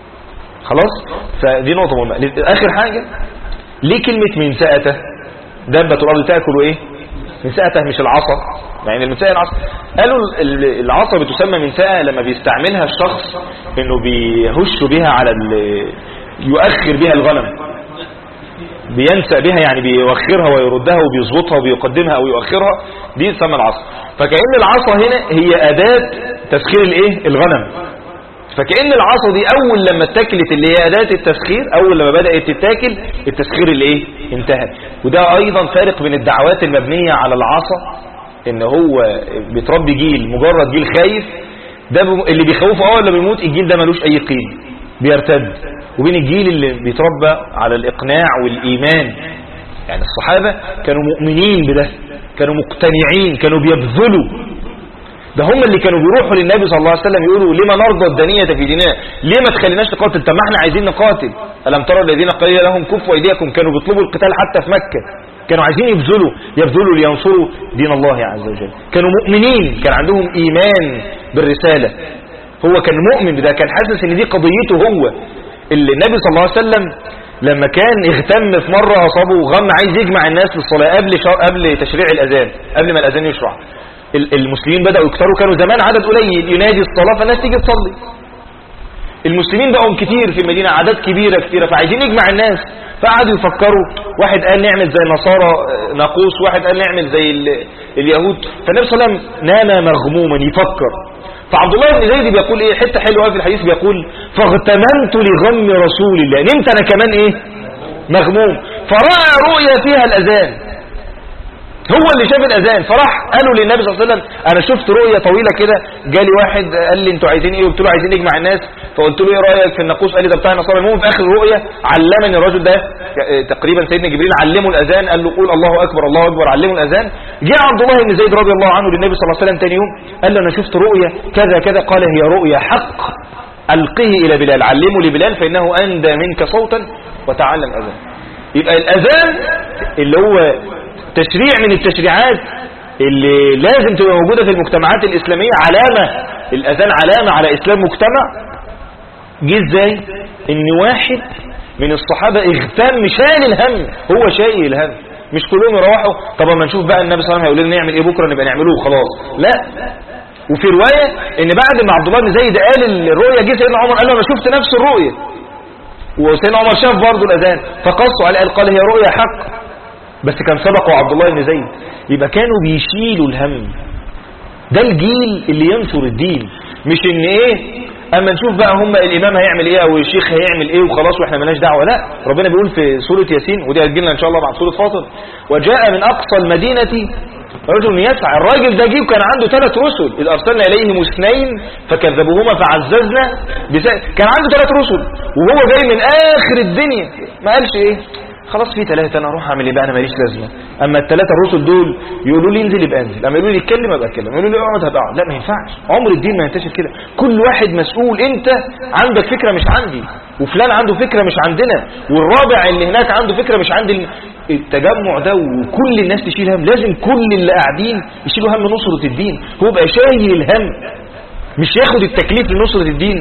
خلاص؟ فدي نقطة مهمة. آخر حاجة، ليه كلمة من سأته؟ دابة الأرض تأكل إيه؟ من سأته مش العصا، يعني المنساء العصا. قالوا العصا بتسمى منساء لما بيستعملها الشخص إنه بيهش بها على يؤخر بها الغنم، بينسأ بها يعني بيوخرها ويردها وبيظبطها وبيقدمها أو يؤخرها، دي تسمى العصا. فكأن العصا هنا هي أداة تسخير الإيه؟ الغنم. فكأن العصا دي أول لما اتاكلت اللي هي أداة التسخير، أول لما بدأت تتاكل التسخير اللي إيه؟ انتهى. وده أيضا فارق بين الدعوات المبنية على العصا، إن هو بيتربي جيل مجرد جيل خايف، ده اللي بيخوفه أول لما بيموت الجيل ده ملوش أي قيمة بيرتد، وبين الجيل اللي بيتربى على الإقناع والإيمان. يعني الصحابة كانوا مؤمنين بده، كانوا مقتنعين، كانوا بيبذلوا. ده هم اللي كانوا بيروحوا للنبي صلى الله عليه وسلم يقولوا لما نرضى الدنية في ديننا، ليه ما تخليناش نقاتل؟ طب ما احنا عايزين نقاتل. ألم ترى الذين قيل لهم كفوا أيديكم؟ كانوا بيطلبوا القتال حتى في مكة، كانوا عايزين يبذلوا لينصروا دين الله عز وجل. كانوا مؤمنين، كان عندهم إيمان بالرسالة. هو كان مؤمن بده، كان حاسس ان دي قضيته هو. اللي النبي صلى الله عليه وسلم لما كان اغتم في مرة أصابه غم عايز يجمع الناس للصلاة قبل تشريع الأذان، قبل ما الأذان يشرع. المسلمين بدأوا يكتروا، كانوا زمان عدد قليل ينادي الصلاة فالناس تيجي تصلي. المسلمين بقوا كتير في المدينة، عدد كتيرة، فعايزين يجمع الناس. فقعدوا يفكروا، واحد قال نعمل زي النصارى ناقوس، واحد قال نعمل زي اليهود. فالنبي صلى الله عليه وسلم نام مغموما يفكر. فعبد الله بن زيد بيقول ايه، حته حلوه في الحديث، بيقول فاغتممت لغم رسول الله، نمت انا كمان ايه مغموم. فرأى رؤيا فيها الأذان، هو اللي شاف الأذان. فراح قالوا للنبي صلى الله عليه وسلم أنا شفت رؤية طويلة كده، جالي واحد قال لي انتوا عايزين ايه؟ قلت له عايزين نجمع الناس. فقلت له ايه رأيك في الناقوس؟ قال لي ده بتاع النصارى. المهم في آخر الرؤية علمني الرجل ده تقريبا سيدنا جبريل، علمه الأذان، قال له قول الله أكبر الله أكبر، علمه الأذان. جاء عبد الله بن زيد رضي الله عنه للنبي صلى الله عليه وسلم ثاني يوم قال له أنا شفت رؤية كذا كذا. قال هي رؤية حق، ألقيه إلى بلال، علمه لبلال فإنه أندى منك صوتا وتعلم أذان. يبقى الأذان اللي هو تشريع من التشريعات اللي لازم تبقى موجودة في المجتمعات الإسلامية، علامة الأذان علامة على إسلام مجتمع. جه ازاي؟ ان واحد من الصحابة اغتم شايل الهم، هو شايل الهم، مش كلهم يروحوا طب ما نشوف بقى النبي صلى الله عليه وسلم هيقول لنا نعمل ايه بكره نبقى نعمله وخلاص. لا، وفي رواية ان بعد ما عبد الله بن زيد قال الرؤيا جه سيدنا عمر قال له انا شفت نفس الرؤيا، وسيدنا عمر شاف برضه الاذان فقصوا عليه قال هي رؤيا حق، بس كان سبقوا عبد الله بن زيد. يبقى كانوا بيشيلوا الهم. ده الجيل اللي ينشر الدين، مش ان ايه اما نشوف بقى هم الامام هيعمل ايه او الشيخ هيعمل ايه وخلاص واحنا مالناش دعوه. لا، ربنا بيقول في سوره ياسين، ودي هتجيلنا ان شاء الله بعد سوره فاطر، وجاء من اقصى المدينه رجل يسعى. الراجل ده جه وكان عنده 3 رسل، اذ ارسلنا اليهم 2 فكذبوهما فعززنا كان عنده 3 رسل وهو جاي من اخر الدنيا، ما قالش ايه خلاص في 3 انا اروح اعمل ايه بقى انا ماليش لازمه. اما ال3 الرسل دول يقولوا لي انزل يبقى انزل، اما يقولوا لي اتكلم ابقى اتكلم، يقولوا لي اقعد هبقى اقعد. لا ما ينفعش، عمر الدين ما ينتشر كده. كل واحد مسؤول، انت عندك فكره مش عندي، وفلان عنده فكره مش عندنا، والرابع اللي هناك عنده فكره مش عندي. التجمع ده وكل الناس تشيل هم، لازم كل اللي قاعدين يشيلوا هم نصرة الدين. هو بقى شايل الهم، مش ياخد التكليف لنصرة الدين.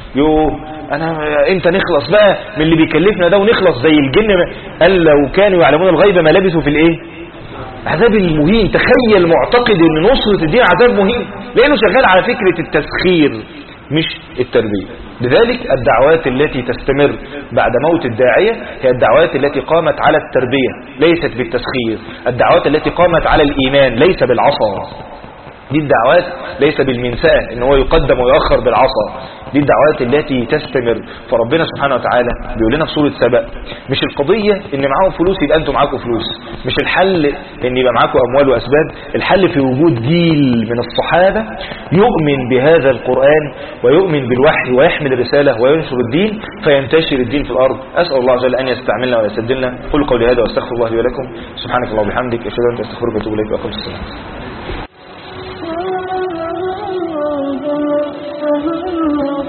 امتى نخلص بقى من اللي بيكلفنا ده ونخلص زي الجن؟ قال لو كانوا يعلمون الغيب ما لبثوا في الايه عذاب المهين. تخيل معتقد ان نصرة الدين عذاب مهين لانه شغال على فكرة التسخير مش التربية. لذلك الدعوات التي تستمر بعد موت الداعية هي الدعوات التي قامت على التربية ليست بالتسخير، الدعوات التي قامت على الإيمان ليس بالعصا. دي الدعوات ليس بالمنساء ان هو يقدم ويؤخر بالعصا، دي الدعوات التي تستمر. فربنا سبحانه وتعالى بيقول لنا في سورة سبأ مش القضية ان معاهم فلوس يبقى انتم معاكم فلوس، مش الحل ان يبقى معاكم اموال واسباب، الحل في وجود جيل من الصحابة يؤمن بهذا القرآن ويؤمن بالوحي ويحمل الرسالة وينشر الدين فينتشر الدين في الارض. اسأل الله عز وجل ان يستعملنا ويسدلنا. قل قولي هذا واستغفر الله لي ولكم. سبحانك اللهم وبحمدك اشهد ان لا اله الا انت استغفرك واتوب اليك واقم الصلاة.